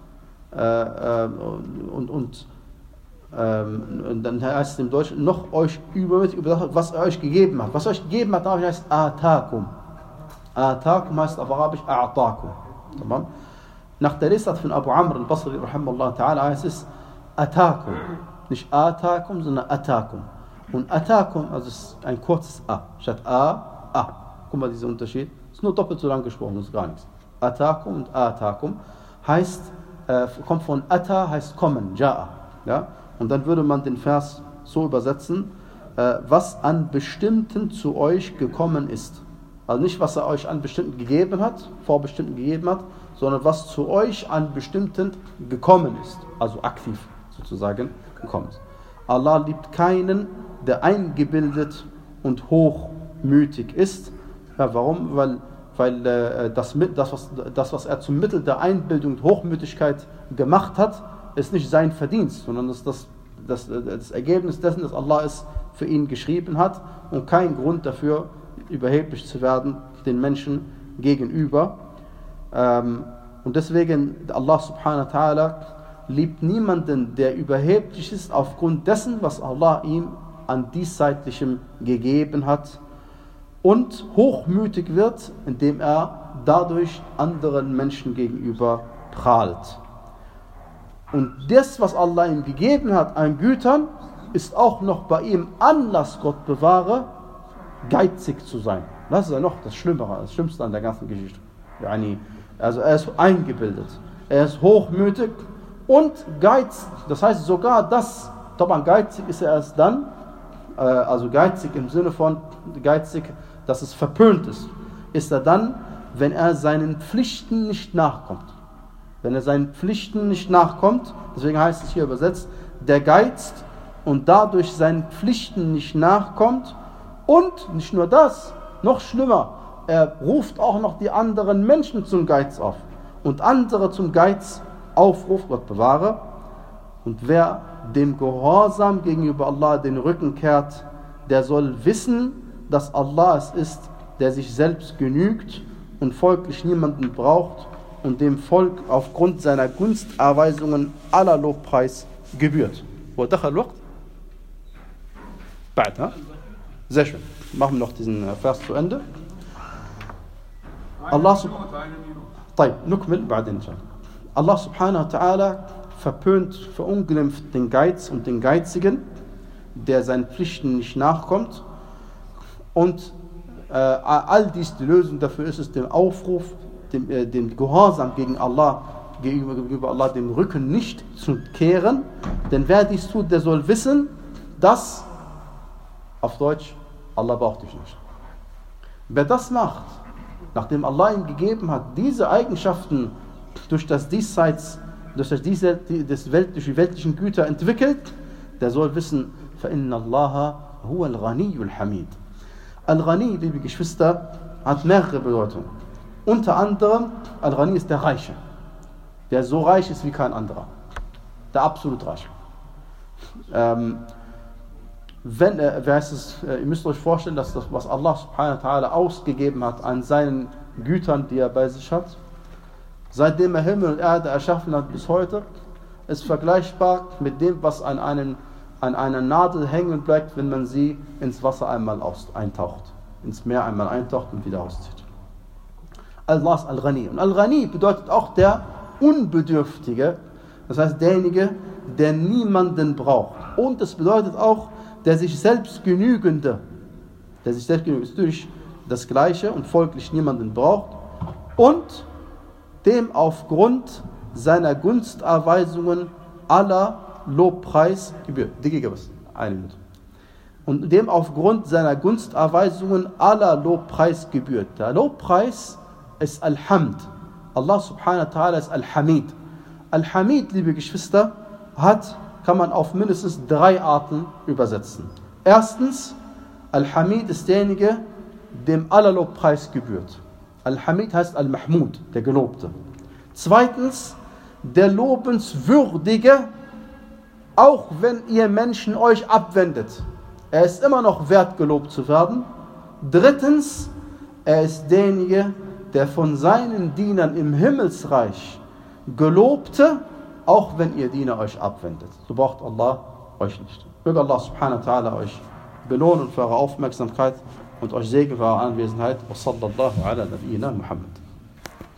und, und, und dann heißt es im Deutschen, noch euch übermütig über das, was er euch gegeben hat. Was er euch gegeben hat, heißt Atakum. Atakum heißt auf Arabisch A'takum. Nach der Lesart von Abu Amr al-Basri rahimahullah ta'ala heißt es Atakum. Nicht Atakum, sondern Atakum. Und Atakum, also ist ein kurzes A. Statt A, A. Guck mal, dieser Unterschied. Ist nur doppelt so lang gesprochen, das ist gar nichts. Atakum und Atakum heißt, äh, kommt von Ata, heißt kommen, Ja'a. Ja? Und dann würde man den Vers so übersetzen, äh, was an Bestimmten zu euch gekommen ist. Also nicht, was er euch an Bestimmten gegeben hat, vor Bestimmten gegeben hat, sondern was zu euch an Bestimmten gekommen ist. Also aktiv sozusagen gekommen ist. Allah liebt keinen, der eingebildet und hochmütig ist. Ja, warum? Weil, weil äh, das, das, was, das, was er zum Mittel der Einbildung und Hochmütigkeit gemacht hat, ist nicht sein Verdienst, sondern ist das das, das Ergebnis dessen, dass Allah es für ihn geschrieben hat und kein Grund dafür, überheblich zu werden den Menschen gegenüber. Ähm, und deswegen, Allah subhanahu wa ta'ala liebt niemanden, der überheblich ist aufgrund dessen, was Allah ihm an Diesseitlichem gegeben hat, und hochmütig wird, indem er dadurch anderen Menschen gegenüber prahlt. Und das, was Allah ihm gegeben hat an Gütern, ist auch noch bei ihm Anlass, Gott bewahre, geizig zu sein. Das ist ja noch das Schlimmere, das Schlimmste an der ganzen Geschichte. Also er ist eingebildet, er ist hochmütig und geizig. Das heißt sogar das, aber geizig ist er erst dann, also geizig im Sinne von geizig, dass es verpönt ist, ist er dann, wenn er seinen Pflichten nicht nachkommt. Wenn er seinen Pflichten nicht nachkommt, deswegen heißt es hier übersetzt, der geizt und dadurch seinen Pflichten nicht nachkommt, und nicht nur das, noch schlimmer, er ruft auch noch die anderen Menschen zum Geiz auf und andere zum Geiz aufruft, Gott bewahre. Und wer dem Gehorsam gegenüber Allah den Rücken kehrt, der soll wissen, dass Allah es ist, der sich selbst genügt und folglich niemanden braucht und dem Volk aufgrund seiner Gunsterweisungen aller Lobpreis gebührt. Sehr schön. Machen wir noch diesen Vers zu Ende. Allah, Allah subhanahu wa ta'ala verpönt, verunglimpft den Geiz und den Geizigen, der seinen Pflichten nicht nachkommt. Und äh, all dies, die Lösung dafür ist es, den Aufruf, dem, äh, dem Gehorsam gegen Allah, gegenüber, gegenüber Allah, den Rücken nicht zu kehren. Denn wer dies tut, der soll wissen, dass, auf Deutsch, Allah braucht dich nicht. Wer das macht, nachdem Allah ihm gegeben hat, diese Eigenschaften durch das Diesseits, durch das, diese, das Welt, durch die weltlichen Güter entwickelt, der soll wissen, فَإِنَّ اللَّهَ هُوَ الْغَنِيُّ الْحَمِيدُ. Al-Ghani, liebe Geschwister, hat mehrere Bedeutungen. Unter anderem, Al-Ghani ist der Reiche, der so reich ist wie kein anderer. Der absolut Reiche. Ähm, wenn, äh, wer ist es, äh, ihr müsst euch vorstellen, dass das, was Allah subhanahu wa ta'ala ausgegeben hat an seinen Gütern, die er bei sich hat, seitdem er Himmel und Erde erschaffen hat bis heute, ist vergleichbar mit dem, was an, einen, an einer Nadel hängen bleibt, wenn man sie ins Wasser einmal aus, eintaucht, ins Meer einmal eintaucht und wieder auszieht. Allah ist Al-Ghani. Und Al-Ghani bedeutet auch der Unbedürftige, das heißt derjenige, der niemanden braucht. Und es bedeutet auch der sich selbst Genügende, der sich selbst genügend ist durch das Gleiche und folglich niemanden braucht und dem aufgrund seiner Gunsterweisungen aller Lobpreis gebührt. Eine Minute. Und dem aufgrund seiner Gunsterweisungen aller Lobpreis gebührt. Der Lobpreis ist Al-Hamd. Allah subhanahu wa ta'ala ist Al-Hamid. Al-Hamid, liebe Geschwister, hat, kann man auf mindestens drei Arten übersetzen. Erstens, Al-Hamid ist derjenige, dem aller Lobpreis gebührt. Al-Hamid heißt Al-Mahmud, der Gelobte. Zweitens, der Lobenswürdige, auch wenn ihr Menschen euch abwendet. Er ist immer noch wert, gelobt zu werden. Drittens, er ist derjenige, der von seinen Dienern im Himmelsreich Gelobte, auch wenn ihr Diener euch abwendet. So braucht Allah euch nicht. Möge Allah subhanahu wa ta'ala euch belohnen für eure Aufmerksamkeit und euch segnen für eure Anwesenheit. Wa sallallahu ala nabiyyina Muhammad.